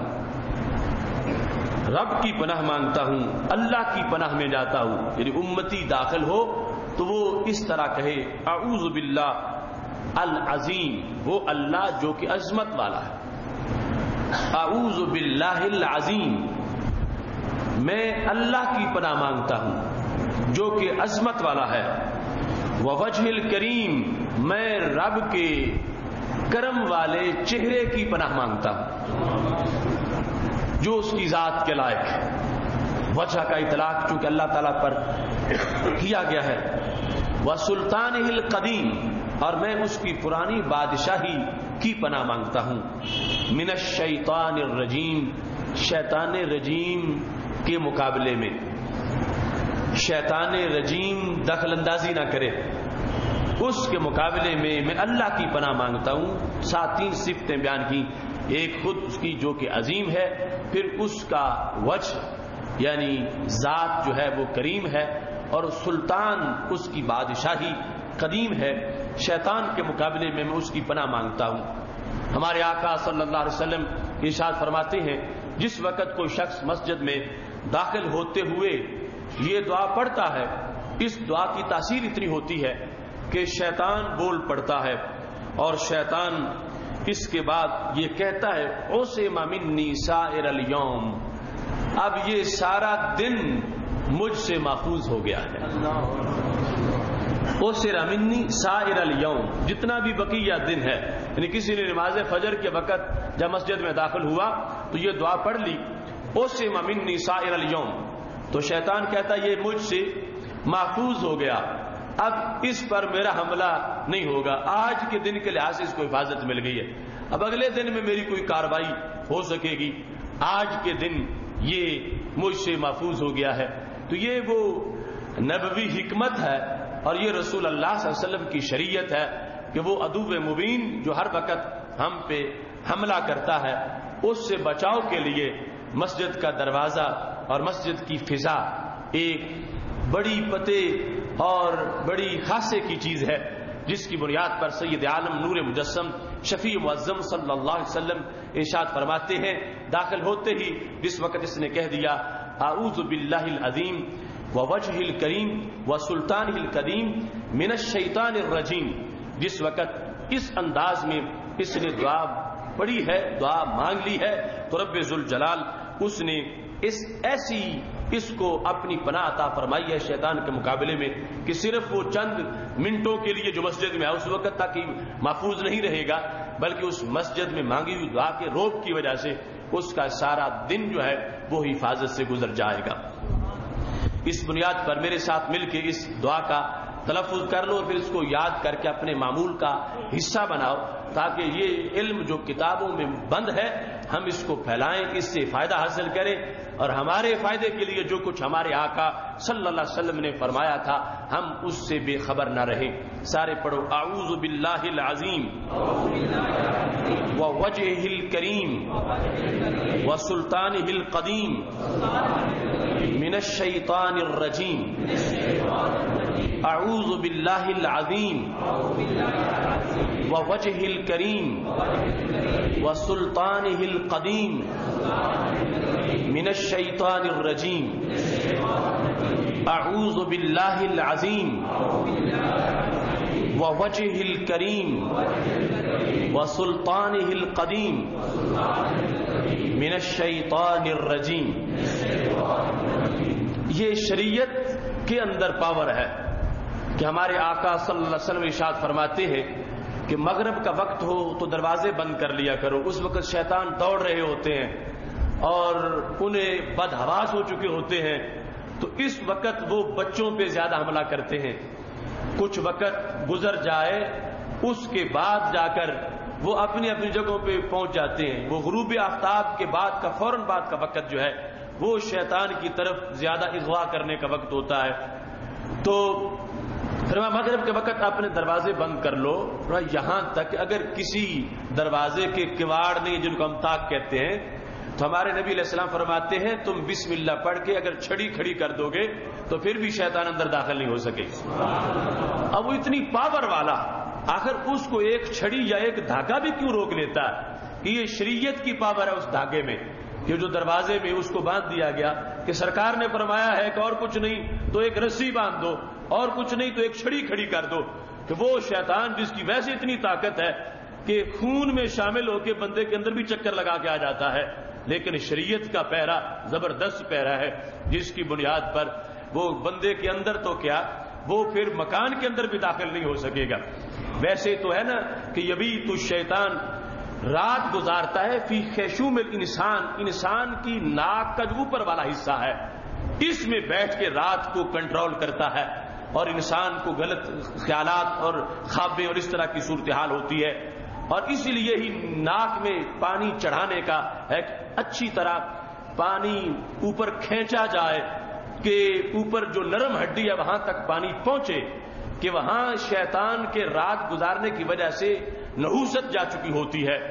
رب کی پناہ مانگتا ہوں، اللہ کی پناہ میں جاتا ہوں، یعنی امتی داخل ہو تو وہ اس طرح کہے، اعوذ باللہ العظیم، وہ اللہ جو کہ عظمت والا ہے، اعوذ باللہ العظیم، میں اللہ کی پناہ مانگتا ہوں جو کہ عظمت والا ہے، ووجہ الکریم، میں رب کے کرم والے چہرے کی پناہ مانگتا ہوں جو اس کی ذات کے لائق ہے۔ وجہ کا اطلاق چونکہ اللہ تعالیٰ پر کیا گیا ہے، وسلطانہ القدیم، اور میں اس کی پرانی بادشاہی کی پناہ مانگتا ہوں، من الشیطان الرجیم، شیطان رجیم کے مقابلے میں۔ شیطان رجیم دخل اندازی نہ کرے، اس کے مقابلے میں میں اللہ کی پناہ مانگتا ہوں۔ ساتھ تین صفتیں بیان کی ایک خود اس کی جو کہ عظیم ہے، پھر اس کا وجہ یعنی ذات جو ہے وہ کریم ہے، اور سلطان اس کی بادشاہی قدیم ہے۔ شیطان کے مقابلے میں اس کی پناہ مانگتا ہوں۔ ہمارے آقا صلی اللہ علیہ وسلم ارشاد فرماتے ہیں جس وقت کوئی شخص مسجد میں داخل ہوتے ہوئے یہ دعا پڑھتا ہے، اس دعا کی تاثیر اتنی ہوتی ہے کہ شیطان بول پڑتا ہے، اور شیطان اس کے بعد یہ کہتا ہے عصم منی سائر الیوم، اب یہ سارا دن مجھ سے محفوظ ہو گیا ہے۔ عصم منی سائر الیوم، جتنا بھی بقیہ دن ہے، یعنی کسی نے نماز فجر کے وقت جب مسجد میں داخل ہوا تو یہ دعا پڑھ لی عصم منی سائر الیوم، تو شیطان کہتا یہ مجھ سے محفوظ ہو گیا، اب اس پر میرا حملہ نہیں ہوگا، آج کے دن کے لحاظ سے اس کو حفاظت مل گئی ہے، اب اگلے دن میں میری کوئی کارروائی ہو سکے گی، آج کے دن یہ مجھ سے محفوظ ہو گیا ہے۔ تو یہ وہ نبوی حکمت ہے اور یہ رسول اللہ صلی اللہ علیہ وسلم کی شریعت ہے کہ وہ عدو مبین جو ہر وقت ہم پہ حملہ کرتا ہے اس سے بچاؤ کے لیے مسجد کا دروازہ اور مسجد کی فضا ایک بڑی پتے اور بڑی خاصے کی چیز ہے، جس کی بنیاد پر سید عالم نور مجسم شفیع معظم صلی اللہ علیہ وسلم ارشاد فرماتے ہیں داخل ہوتے ہی جس وقت اس نے کہہ دیا اعوذ باللہ العظیم ووجہ الکریم وسلطانہ القدیم من الشیطان الرجیم، جس وقت اس انداز میں اس نے دعا پڑھی ہے، دعا مانگ لی ہے، تو رب ذوالجلال اس نے اس کو اپنی پناہ عطا فرمائی ہے شیطان کے مقابلے میں کہ صرف وہ چند منٹوں کے لیے جو مسجد میں ہے اس وقت تک ہی محفوظ نہیں رہے گا، بلکہ اس مسجد میں مانگی ہوئی دعا کے روب کی وجہ سے اس کا سارا دن جو ہے وہ حفاظت سے گزر جائے گا۔ اس بنیاد پر میرے ساتھ مل کے اس دعا کا تلفظ کر لو اور پھر اس کو یاد کر کے اپنے معمول کا حصہ بناؤ، تاکہ یہ علم جو کتابوں میں بند ہے ہم اس کو پھیلائیں، اس سے فائدہ حاصل کریں، اور ہمارے فائدے کے لیے جو کچھ ہمارے آقا صلی اللہ علیہ وسلم نے فرمایا تھا ہم اس سے بے خبر نہ رہیں۔ سارے پڑھو اعوذ باللہ العظیم ووجہہ الکریم وسلطانہ القدیم من الشیطان الرجیم، اعوذ باللہ العظیم ووجہہ الکریم وسلطانہ القدیم من الشیطان الرجیم، اعوذ باللہ العظیم ووجہہ الکریم وسلطانہ القدیم من الشیطان الرجیم۔ یہ شریعت کے اندر پاور ہے کہ ہمارے آقا صلی اللہ علیہ وسلم ارشاد فرماتے ہیں کہ مغرب کا وقت ہو تو دروازے بند کر لیا کرو، اس وقت شیطان دوڑ رہے ہوتے ہیں اور انہیں بدحواس ہو چکے ہوتے ہیں، تو اس وقت وہ بچوں پہ زیادہ حملہ کرتے ہیں۔ کچھ وقت گزر جائے اس کے بعد جا کر وہ اپنی اپنی جگہوں پہ پہنچ جاتے ہیں، وہ غروب آفتاب کے بعد کا فوراً بعد کا وقت جو ہے وہ شیطان کی طرف زیادہ اغوا کرنے کا وقت ہوتا ہے۔ تو مغرب کے وقت اپنے دروازے بند کر لو، یہاں تک اگر کسی دروازے کے کواڑ نہیں جن کو ہم طاق کہتے ہیں، تو ہمارے نبی علیہ السلام فرماتے ہیں تم بسم اللہ پڑھ کے اگر چھڑی کھڑی کر دو گے تو پھر بھی شیطان اندر داخل نہیں ہو سکے۔ اب وہ اتنی پاور والا، آخر اس کو ایک چھڑی یا ایک دھاگا بھی کیوں روک لیتا ہے؟ یہ شریعت کی پاور ہے اس دھاگے میں کہ جو دروازے میں اس کو باندھ دیا گیا کہ سرکار نے فرمایا ہے کہ اور کچھ نہیں تو ایک رسی باندھ دو، اور کچھ نہیں تو ایک چھڑی کھڑی کر دو، کہ وہ شیطان جس کی ویسے اتنی طاقت ہے کہ خون میں شامل ہو کے بندے کے اندر بھی چکر لگا کے آ جاتا ہے، لیکن شریعت کا پہرا زبردست پہرا ہے جس کی بنیاد پر وہ بندے کے اندر تو کیا وہ پھر مکان کے اندر بھی داخل نہیں ہو سکے گا۔ ویسے تو ہے نا کہ یبیت الشیطان رات گزارتا ہے فی خیشوم الانسان، انسان کی ناک کا جو اوپر والا حصہ ہے اس میں بیٹھ کے رات کو کنٹرول کرتا ہے، اور انسان کو غلط خیالات اور خوابیں اور اس طرح کی صورتحال ہوتی ہے، اور اسی لیے ہی ناک میں پانی چڑھانے کا ایک اچھی طرح پانی اوپر کھینچا جائے کہ اوپر جو نرم ہڈی ہے وہاں تک پانی پہنچے، کہ وہاں شیطان کے رات گزارنے کی وجہ سے نحوست جا چکی ہوتی ہے،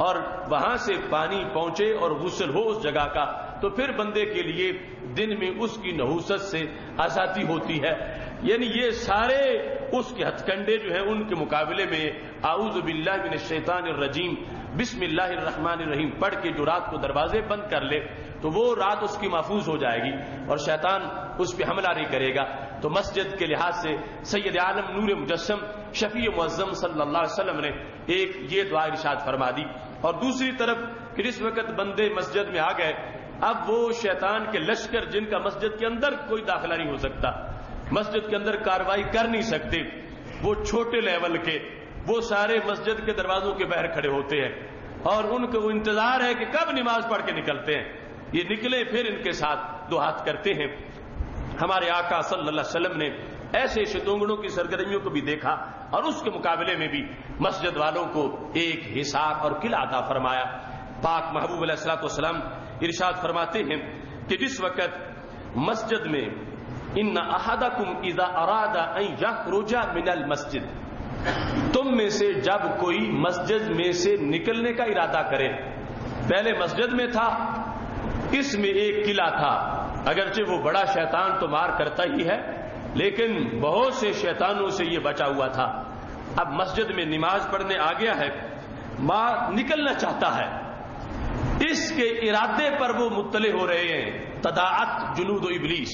اور وہاں سے پانی پہنچے اور غسل ہو اس جگہ کا، تو پھر بندے کے لیے دن میں اس کی نحوست سے آزادی ہوتی ہے. یعنی یہ سارے اس کے ہتھ کنڈے جو ہیں ان کے مقابلے میں اعوذ باللہ من الشیطان الرجیم بسم اللہ الرحمن الرحیم پڑھ کے جو رات کو دروازے بند کر لے تو وہ رات اس کی محفوظ ہو جائے گی اور شیطان اس پہ حملہ نہیں کرے گا. تو مسجد کے لحاظ سے سید عالم نور مجسم شفیع معظم صلی اللہ علیہ وسلم نے ایک یہ دعا ارشاد فرما دی. اور دوسری طرف کہ جس وقت بندے مسجد میں آ گئے، اب وہ شیطان کے لشکر جن کا مسجد کے اندر کوئی داخلہ نہیں ہو سکتا، مسجد کے اندر کاروائی کر نہیں سکتے، وہ چھوٹے لیول کے، وہ سارے مسجد کے دروازوں کے باہر کھڑے ہوتے ہیں اور ان کو انتظار ہے کہ کب نماز پڑھ کے نکلتے ہیں. یہ نکلے پھر ان کے ساتھ دو ہاتھ کرتے ہیں. ہمارے آقا صلی اللہ علیہ وسلم نے ایسے شتونگڑوں کی سرگرمیوں کو بھی دیکھا اور اس کے مقابلے میں بھی مسجد والوں کو ایک حساب اور قلعہ عطا فرمایا. پاک محبوب علیہ الصلوۃ والسلام ارشاد فرماتے ہیں کہ جس وقت مسجد میں ان احدکم اذا اراد ان یخرج من المسجد، تم میں سے جب کوئی مسجد میں سے نکلنے کا ارادہ کرے، پہلے مسجد میں تھا، اس میں ایک قلعہ تھا، اگرچہ وہ بڑا شیطان تو مار کرتا ہی ہے لیکن بہت سے شیطانوں سے یہ بچا ہوا تھا. اب مسجد میں نماز پڑھنے آ گیا ہے، ماں نکلنا چاہتا ہے، اس کے ارادے پر وہ مطلع ہو رہے ہیں. تداعت جنود ابلیس،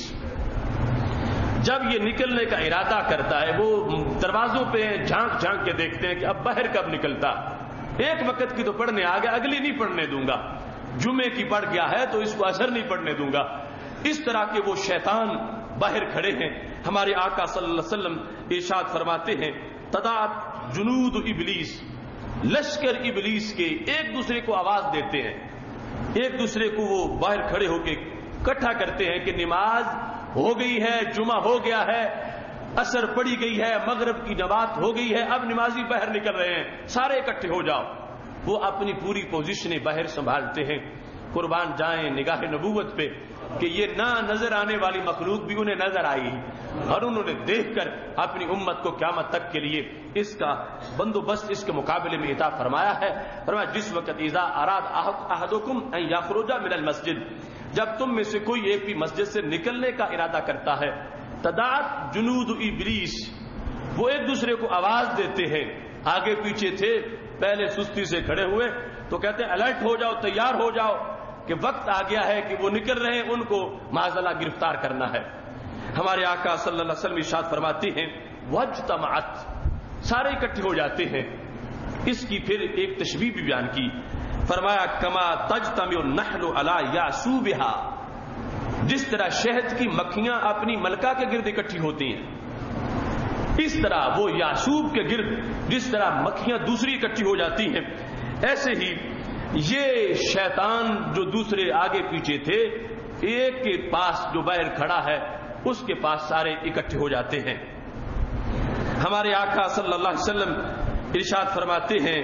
جب یہ نکلنے کا ارادہ کرتا ہے وہ دروازوں پہ جھانک جھانک کے دیکھتے ہیں کہ اب باہر کب نکلتا، ایک وقت کی تو پڑھنے آ گیا، اگلی نہیں پڑھنے دوں گا، جمعے کی پڑھ گیا ہے تو اس کو اثر نہیں پڑھنے دوں گا. اس طرح کے وہ شیطان باہر کھڑے ہیں. ہمارے آقا صلی اللہ علیہ وسلم ارشاد فرماتے ہیں تداعت جنود ابلیس، لشکر ابلیس کے ایک دوسرے کو آواز دیتے ہیں، ایک دوسرے کو وہ باہر کھڑے ہو کے اکٹھا کرتے ہیں کہ نماز ہو گئی ہے، جمعہ ہو گیا ہے، اثر پڑی گئی ہے، مغرب کی نماز ہو گئی ہے، اب نمازی باہر نکل رہے ہیں، سارے اکٹھے ہو جاؤ. وہ اپنی پوری پوزیشنیں باہر سنبھالتے ہیں. قربان جائیں نگاہ نبوت پہ کہ یہ نہ نظر آنے والی مخلوق بھی انہیں نظر آئی اور انہوں نے دیکھ کر اپنی امت کو قیامت تک کے لیے اس کا بندوبست اس کے مقابلے میں عطا فرمایا ہے. فرمایا جس وقت اذا اراد احدکم ان یخرج من المسجد، جب تم میں سے کوئی ایک بھی مسجد سے نکلنے کا ارادہ کرتا ہے، تداعت جنود ابلیس، وہ ایک دوسرے کو آواز دیتے ہیں. آگے پیچھے تھے، پہلے سستی سے کھڑے ہوئے تو کہتے ہیں الرٹ ہو جاؤ، تیار ہو جاؤ کہ وقت آ گیا ہے کہ وہ نکل رہے ہیں، ان کو معاذ اللہ گرفتار کرنا ہے. ہمارے آقا صلی اللہ علیہ وسلم ارشاد فرماتے ہیں واجتمعت، سارے اکٹھے ہو جاتے ہیں. اس کی پھر ایک تشبیہ بھی بیان کی، فرمایا کما تجتمع النحل علی یاسوبہا، جس طرح شہد کی مکھیاں اپنی ملکہ کے گرد اکٹھی ہوتی ہیں، اس طرح وہ یاسوب کے گرد جس طرح مکھیاں دوسری اکٹھی ہو جاتی ہیں، ایسے ہی یہ شیطان جو دوسرے آگے پیچھے تھے، ایک کے پاس جو باہر کھڑا ہے اس کے پاس سارے اکٹھے ہو جاتے ہیں. ہمارے آقا صلی اللہ علیہ وسلم ارشاد فرماتے ہیں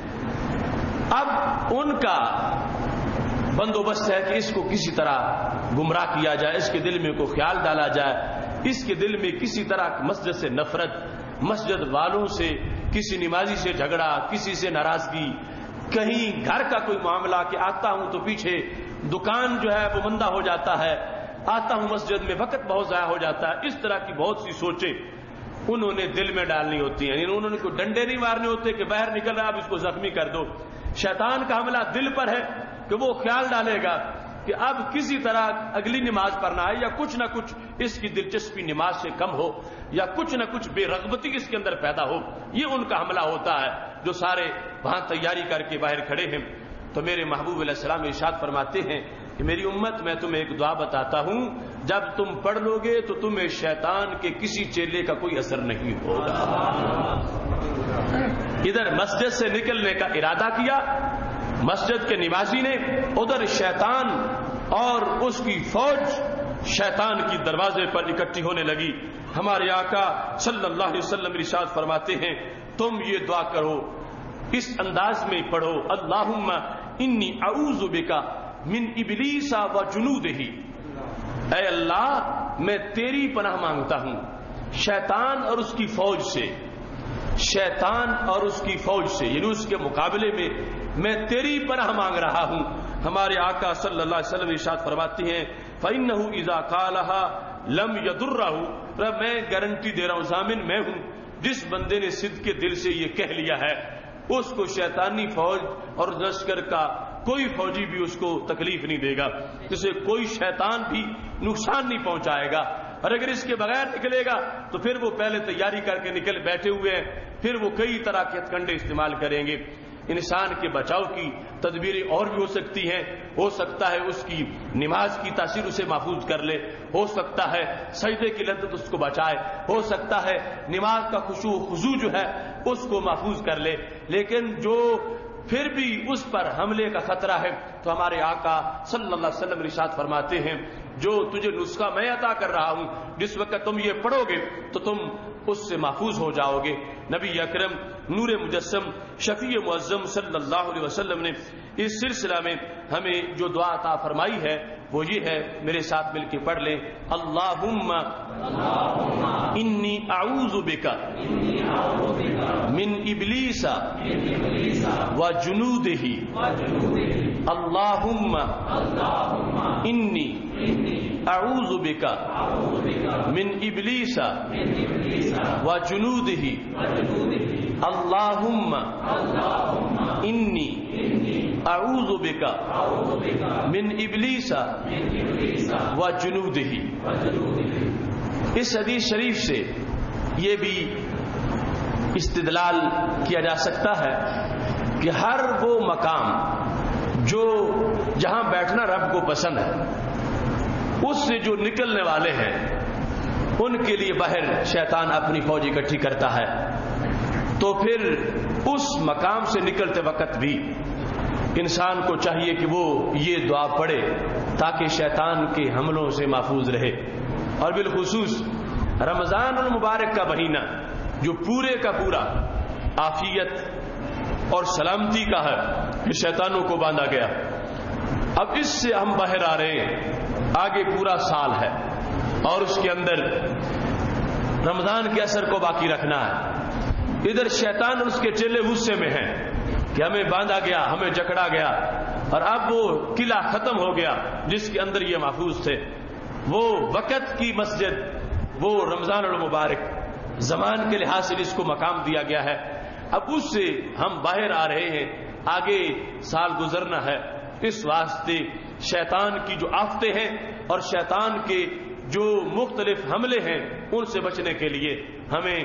اب ان کا بندوبست ہے کہ اس کو کسی طرح گمراہ کیا جائے، اس کے دل میں کوئی خیال ڈالا جائے، اس کے دل میں کسی طرح مسجد سے نفرت، مسجد والوں سے، کسی نمازی سے جھگڑا، کسی سے ناراضگی، کہیں گھر کا کوئی معاملہ کہ آتا ہوں تو پیچھے دکان جو ہے وہ مندہ ہو جاتا ہے، آتا ہوں مسجد میں وقت بہت ضائع ہو جاتا ہے. اس طرح کی بہت سی سوچیں انہوں نے دل میں ڈالنی ہوتی ہیں. انہوں نے کوئی ڈنڈے نہیں مارنے ہوتے کہ باہر نکل رہا اب اس کو زخمی کر دو. شیطان کا حملہ دل پر ہے کہ وہ خیال ڈالے گا کہ اب کسی طرح اگلی نماز پڑھنا ہے، یا کچھ نہ کچھ اس کی دلچسپی نماز سے کم ہو، یا کچھ نہ کچھ بے رغبتی اس کے اندر پیدا ہو. یہ ان کا حملہ ہوتا ہے جو سارے وہاں تیاری کر کے باہر کھڑے ہیں. تو میرے محبوب علیہ السلام ارشاد فرماتے ہیں کہ میری امت میں تمہیں ایک دعا بتاتا ہوں، جب تم پڑھ لو گے تو تمہیں شیطان کے کسی چیلے کا کوئی اثر نہیں ہوگا. ادھر مسجد سے نکلنے کا ارادہ کیا مسجد کے نمازی نے، ادھر شیطان اور اس کی فوج شیطان کی دروازے پر اکٹھی ہونے لگی. ہمارے آقا صلی اللہ علیہ وسلم ارشاد فرماتے ہیں تم یہ دعا کرو، اس انداز میں پڑھو، اللہم انی اعوذ بک من ابلیس و جنودہ، اے اللہ میں تیری پناہ مانگتا ہوں شیطان اور اس کی فوج سے، شیطان اور اس کی فوج سے، یعنی اس کے مقابلے میں میں تیری پناہ مانگ رہا ہوں. ہمارے آقا صلی اللہ علیہ وسلم ارشاد فرماتے ہیں فَإِنَّهُ إِذَا قَالَهَا لَمْ يَضُرَّهُ، میں گارنٹی دے رہا ہوں، ضامن میں ہوں، جس بندے نے صدق کے دل سے یہ کہہ لیا ہے اس کو شیطانی فوج اور لشکر کا کوئی فوجی بھی اس کو تکلیف نہیں دے گا، اسے کوئی شیطان بھی نقصان نہیں پہنچائے گا. اور اگر اس کے بغیر نکلے گا تو پھر وہ پہلے تیاری کر کے نکل بیٹھے ہوئے ہیں، پھر وہ کئی طرح کے ہتھکنڈے استعمال کریں گے. انسان کے بچاؤ کی تدبیریں اور بھی ہو سکتی ہیں. ہو سکتا ہے اس کی نماز کی تاثیر اسے محفوظ کر لے، ہو سکتا ہے سجدے کی لذت اس کو بچائے، ہو سکتا ہے نماز کا خشوع خضوع جو ہے اس کو محفوظ کر لے. لیکن جو پھر بھی اس پر حملے کا خطرہ ہے تو ہمارے آقا صلی اللہ علیہ وسلم ارشاد فرماتے ہیں جو تجھے نسخہ میں عطا کر رہا ہوں، جس وقت تم یہ پڑھو گے تو تم اس سے محفوظ ہو جاؤ گے. نبی اکرم نور مجسم شفیع معظم صلی اللہ علیہ وسلم نے اس سلسلہ میں ہمیں جو دعا عطا فرمائی ہے وہ یہ ہے، میرے ساتھ مل کے پڑھ لیں. اللہم انی اعوذ بک من ابلیس و جنودہ. اللہم انی اعوذ بک من ابلیس و جنودہ. اللہم انی اعوذ بک من ابلیس و جنودہ. اس حدیث شریف سے یہ بھی استدلال کیا جا سکتا ہے کہ ہر وہ مقام جو جہاں بیٹھنا رب کو پسند ہے اس سے جو نکلنے والے ہیں ان کے لیے باہر شیطان اپنی فوج اکٹھی کرتا ہے. تو پھر اس مقام سے نکلتے وقت بھی انسان کو چاہیے کہ وہ یہ دعا پڑھے تاکہ شیطان کے حملوں سے محفوظ رہے. اور بالخصوص رمضان المبارک کا مہینہ جو پورے کا پورا عافیت اور سلامتی کا ہے، کہ شیطانوں کو باندھا گیا. اب اس سے ہم باہر آ رہے ہیں، آگے پورا سال ہے اور اس کے اندر رمضان کے اثر کو باقی رکھنا ہے. ادھر شیطان اور اس کے چیلے غصے میں ہیں کہ ہمیں باندھا گیا، ہمیں جکڑا گیا، اور اب وہ قلعہ ختم ہو گیا جس کے اندر یہ محفوظ تھے. وہ وقت کی مسجد، وہ رمضان المبارک زمان کے لحاظ سے جس کو مقام دیا گیا ہے، اب اس سے ہم باہر آ رہے ہیں، آگے سال گزرنا ہے. اس واسطے شیطان کی جو آفتیں ہیں اور شیطان کے جو مختلف حملے ہیں ان سے بچنے کے لیے ہمیں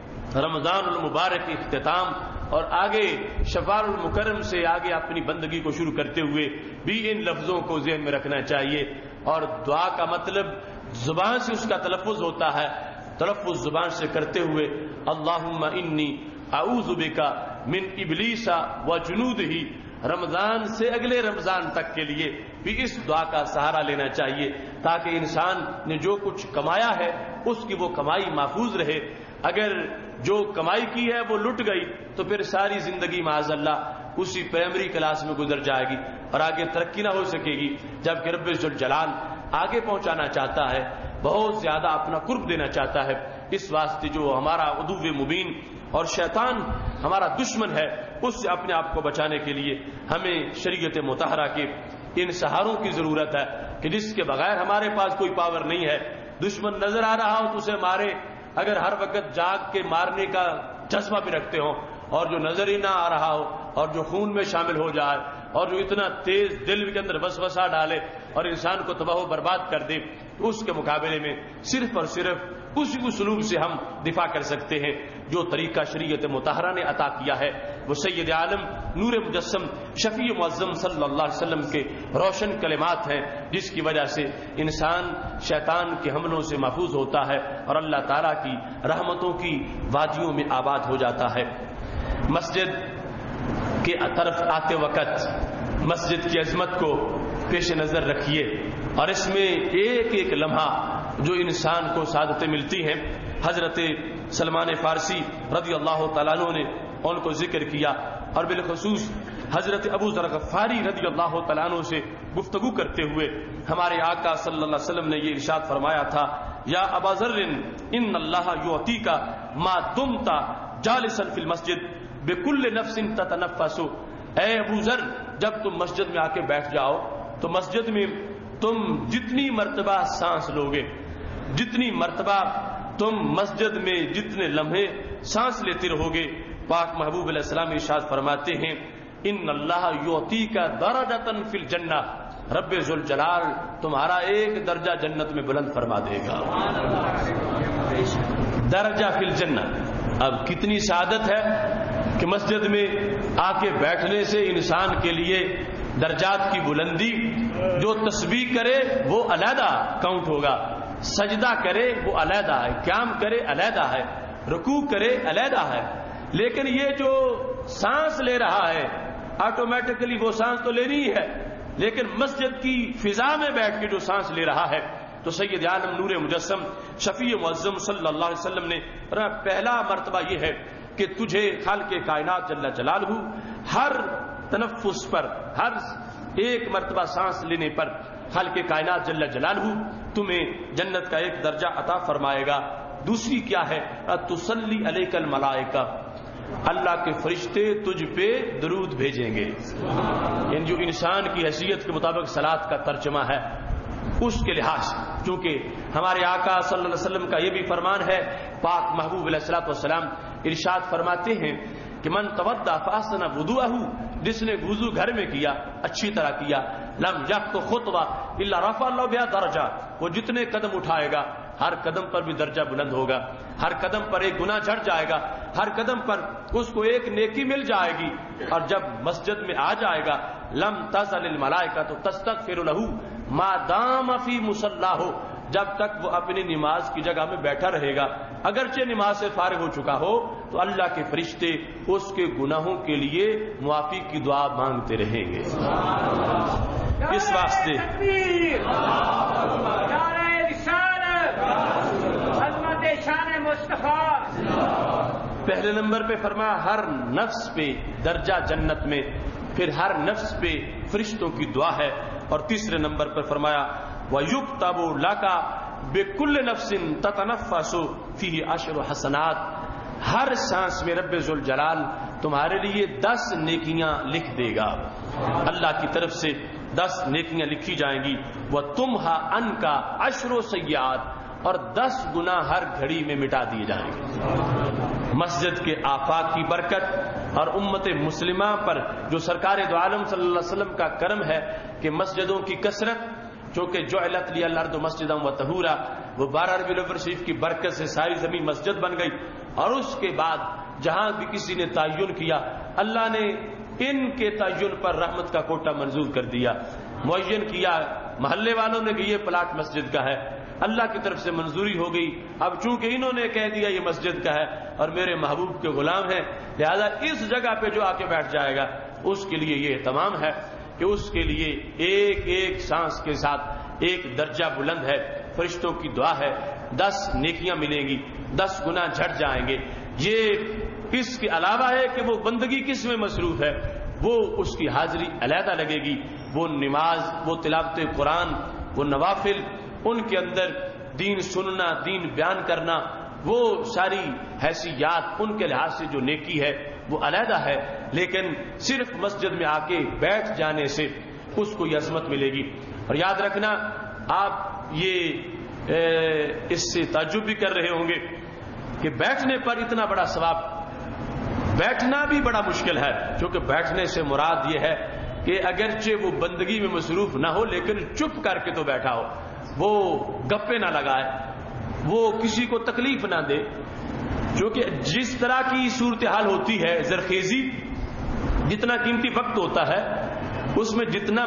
رمضان المبارک کی اختتام اور آگے شوال المکرم سے آگے اپنی بندگی کو شروع کرتے ہوئے بھی ان لفظوں کو ذہن میں رکھنا چاہیے. اور دعا کا مطلب زبان سے اس کا تلفظ ہوتا ہے، تلفظ زبان سے کرتے ہوئے اللہم انی اعوذ بک من ابلیس و جنودہ. رمضان سے اگلے رمضان تک کے لیے بھی اس دعا کا سہارا لینا چاہیے تاکہ انسان نے جو کچھ کمایا ہے اس کی وہ کمائی محفوظ رہے. اگر جو کمائی کی ہے وہ لٹ گئی تو پھر ساری زندگی معاذ اللہ اسی پرائمری کلاس میں گزر جائے گی اور آگے ترقی نہ ہو سکے گی. جبکہ رب ذوالجلال آگے پہنچانا چاہتا ہے، بہت زیادہ اپنا قرب دینا چاہتا ہے. اس واسطے جو ہمارا عدو مبین اور شیطان ہمارا دشمن ہے اس سے اپنے آپ کو بچانے کے لیے ہمیں شریعت مطہرہ کے ان سہاروں کی ضرورت ہے کہ جس کے بغیر ہمارے پاس کوئی پاور نہیں ہے. دشمن نظر آ رہا ہو تو اسے مارے، اگر ہر وقت جاگ کے مارنے کا جذبہ بھی رکھتے ہوں، اور جو نظر ہی نہ آ رہا ہو اور جو خون میں شامل ہو جائے اور جو اتنا تیز دل کے اندر وسوسہ ڈالے اور انسان کو تباہ و برباد کر دے، اس کے مقابلے میں صرف اور صرف اسی اسلوب سے ہم دفاع کر سکتے ہیں جو طریقہ شریعت مطہرہ نے عطا کیا ہے. وہ سید عالم نور مجسم شفیع معظم صلی اللہ علیہ وسلم کے روشن کلمات ہیں جس کی وجہ سے انسان شیطان کے حملوں سے محفوظ ہوتا ہے اور اللہ تعالیٰ کی رحمتوں کی وادیوں میں آباد ہو جاتا ہے. مسجد کے طرف آتے وقت مسجد کی عظمت کو پیش نظر رکھیے اور اس میں ایک ایک لمحہ جو انسان کو سعادتیں ملتی ہیں. حضرت سلمان فارسی رضی اللہ تعالیٰ عنہ نے ان کو ذکر کیا اور بالخصوص حضرت ابو ذر غفاری رضی اللہ تعالیٰ عنہ سے گفتگو کرتے ہوئے ہمارے آقا صلی اللہ علیہ وسلم نے یہ ارشاد فرمایا تھا، یا ابا ذر ان اللہ یعطیک ما دمت جالسا فی المسجد بکل نفس تتنفس اے ابو ذر جب تم مسجد میں آ کے بیٹھ جاؤ تو مسجد میں تم جتنی مرتبہ سانس لوگے، جتنی مرتبہ تم مسجد میں جتنے لمحے سانس لیتے رہو گے، پاک محبوب علیہ السلام ارشاد فرماتے ہیں ان اللہ یعطیک درجۃ فی الجنہ، رب ذوالجلال تمہارا ایک درجہ جنت میں بلند فرما دے گا، درجہ فی الجنہ۔ اب کتنی سعادت ہے کہ مسجد میں آ کے بیٹھنے سے انسان کے لیے درجات کی بلندی، جو تسبیح کرے وہ علیحدہ کاؤنٹ ہوگا، سجدہ کرے وہ علیحدہ ہے، قیام کرے علیحدہ ہے، رکوع کرے علیحدہ ہے، لیکن یہ جو سانس لے رہا ہے آٹومیٹکلی وہ سانس تو لینی ہی ہے، لیکن مسجد کی فضا میں بیٹھ کے جو سانس لے رہا ہے تو سید عالم نور مجسم شفیع معظم صلی اللہ علیہ وسلم نے پہلا مرتبہ یہ ہے کہ تجھے خالق کائنات جل جلالہ ہر تنفس پر، ہر ایک مرتبہ سانس لینے پر خالق کائنات جل جلالہ تمہیں جنت کا ایک درجہ عطا فرمائے گا۔ دوسری کیا ہے؟ تسلی علیک الملائکہ، اللہ کے فرشتے تجھ پہ درود بھیجیں گے، یعنی جو انسان کی حیثیت کے مطابق صلاۃ کا ترجمہ ہے اس کے لحاظ سے، چونکہ ہمارے آقا صلی اللہ علیہ وسلم کا یہ بھی فرمان ہے، پاک محبوب علیہ الصلوۃ والسلام ارشاد فرماتے ہیں کہ من توضأ فاحسن وضوءہ، جس نے وضو گھر میں کیا، اچھی طرح کیا، لم یخط خطوہ الا رفع اللہ بہا درجہ، وہ جتنے قدم اٹھائے گا ہر قدم پر بھی درجہ بلند ہوگا، ہر قدم پر ایک گناہ جھڑ جائے گا، ہر قدم پر اس کو ایک نیکی مل جائے گی، اور جب مسجد میں آ جائے گا لم تزل الملائکہ تستغفر لہ ما دام فی مصلاہ، جب تک وہ اپنی نماز کی جگہ میں بیٹھا رہے گا، اگرچہ نماز سے فارغ ہو چکا ہو تو اللہ کے فرشتے اس کے گناہوں کے لیے معافی کی دعا مانگتے رہیں گے۔ اس واسطے پہلے نمبر پہ فرمایا ہر نفس پہ درجہ جنت میں، پھر ہر نفس پہ فرشتوں کی دعا ہے، اور تیسرے نمبر پر فرمایا وَيُكْتَبُ لَكَ بِكُلِّ نَفْسٍ تَتَنَفَّسُ فِيهِ عَشْرُ حَسَنَاتٍ، ہر سانس میں رب ذوالجلال تمہارے لیے 10 نیکیاں لکھ دے گا، اللہ کی طرف سے 10 نیکیاں لکھی جائیں گی، وَتُمْحَ عَنْكَ عَشْرُ سَیِّئَاتٍ، اور 10 گناہ ہر گھڑی میں مٹا دیے جائیں گے۔ مسجد کے آفاق کی برکت اور امت مسلمہ پر جو سرکار دو عالم صلی اللہ علیہ وسلم کا کرم ہے کہ مسجدوں کی کثرت، چونکہ جعلت لی الارض مسجدا وطہورا، وہ 12 ربیع الاول شریف کی برکت سے ساری زمین مسجد بن گئی، اور اس کے بعد جہاں بھی کسی نے تعین کیا اللہ نے ان کے تعین پر رحمت کا کوٹہ منظور کر دیا، معین کیا محلے والوں نے کہ یہ پلاٹ مسجد کا ہے، اللہ کی طرف سے منظوری ہو گئی، اب چونکہ انہوں نے کہہ دیا یہ مسجد کا ہے اور میرے محبوب کے غلام ہیں، لہذا اس جگہ پہ جو آ کے بیٹھ جائے گا اس کے لیے یہ اہتمام ہے کہ اس کے لیے ایک ایک سانس کے ساتھ ایک درجہ بلند ہے، فرشتوں کی دعا ہے، 10 نیکیاں ملیں گی، 10 گناہ جھڑ جائیں گے۔ یہ اس کے علاوہ ہے کہ وہ بندگی کس میں مصروف ہے، وہ اس کی حاضری علیحدہ لگے گی، وہ نماز، وہ تلاوت قرآن، وہ نوافل، ان کے اندر دین سننا، دین بیان کرنا، وہ ساری حیثیات ان کے لحاظ سے جو نیکی ہے وہ علیحدہ ہے، لیکن صرف مسجد میں آ کے بیٹھ جانے سے اس کو یہ عظمت ملے گی۔ اور یاد رکھنا، آپ یہ اس سے تعجب بھی کر رہے ہوں گے کہ بیٹھنے پر اتنا بڑا ثواب، بیٹھنا بھی بڑا مشکل ہے، کیونکہ بیٹھنے سے مراد یہ ہے کہ اگرچہ وہ بندگی میں مصروف نہ ہو لیکن چپ کر کے تو بیٹھا ہو، وہ گپے نہ لگائے، وہ کسی کو تکلیف نہ دے، کیونکہ جس طرح کی صورتحال ہوتی ہے زرخیزی، جتنا قیمتی وقت ہوتا ہے اس میں جتنا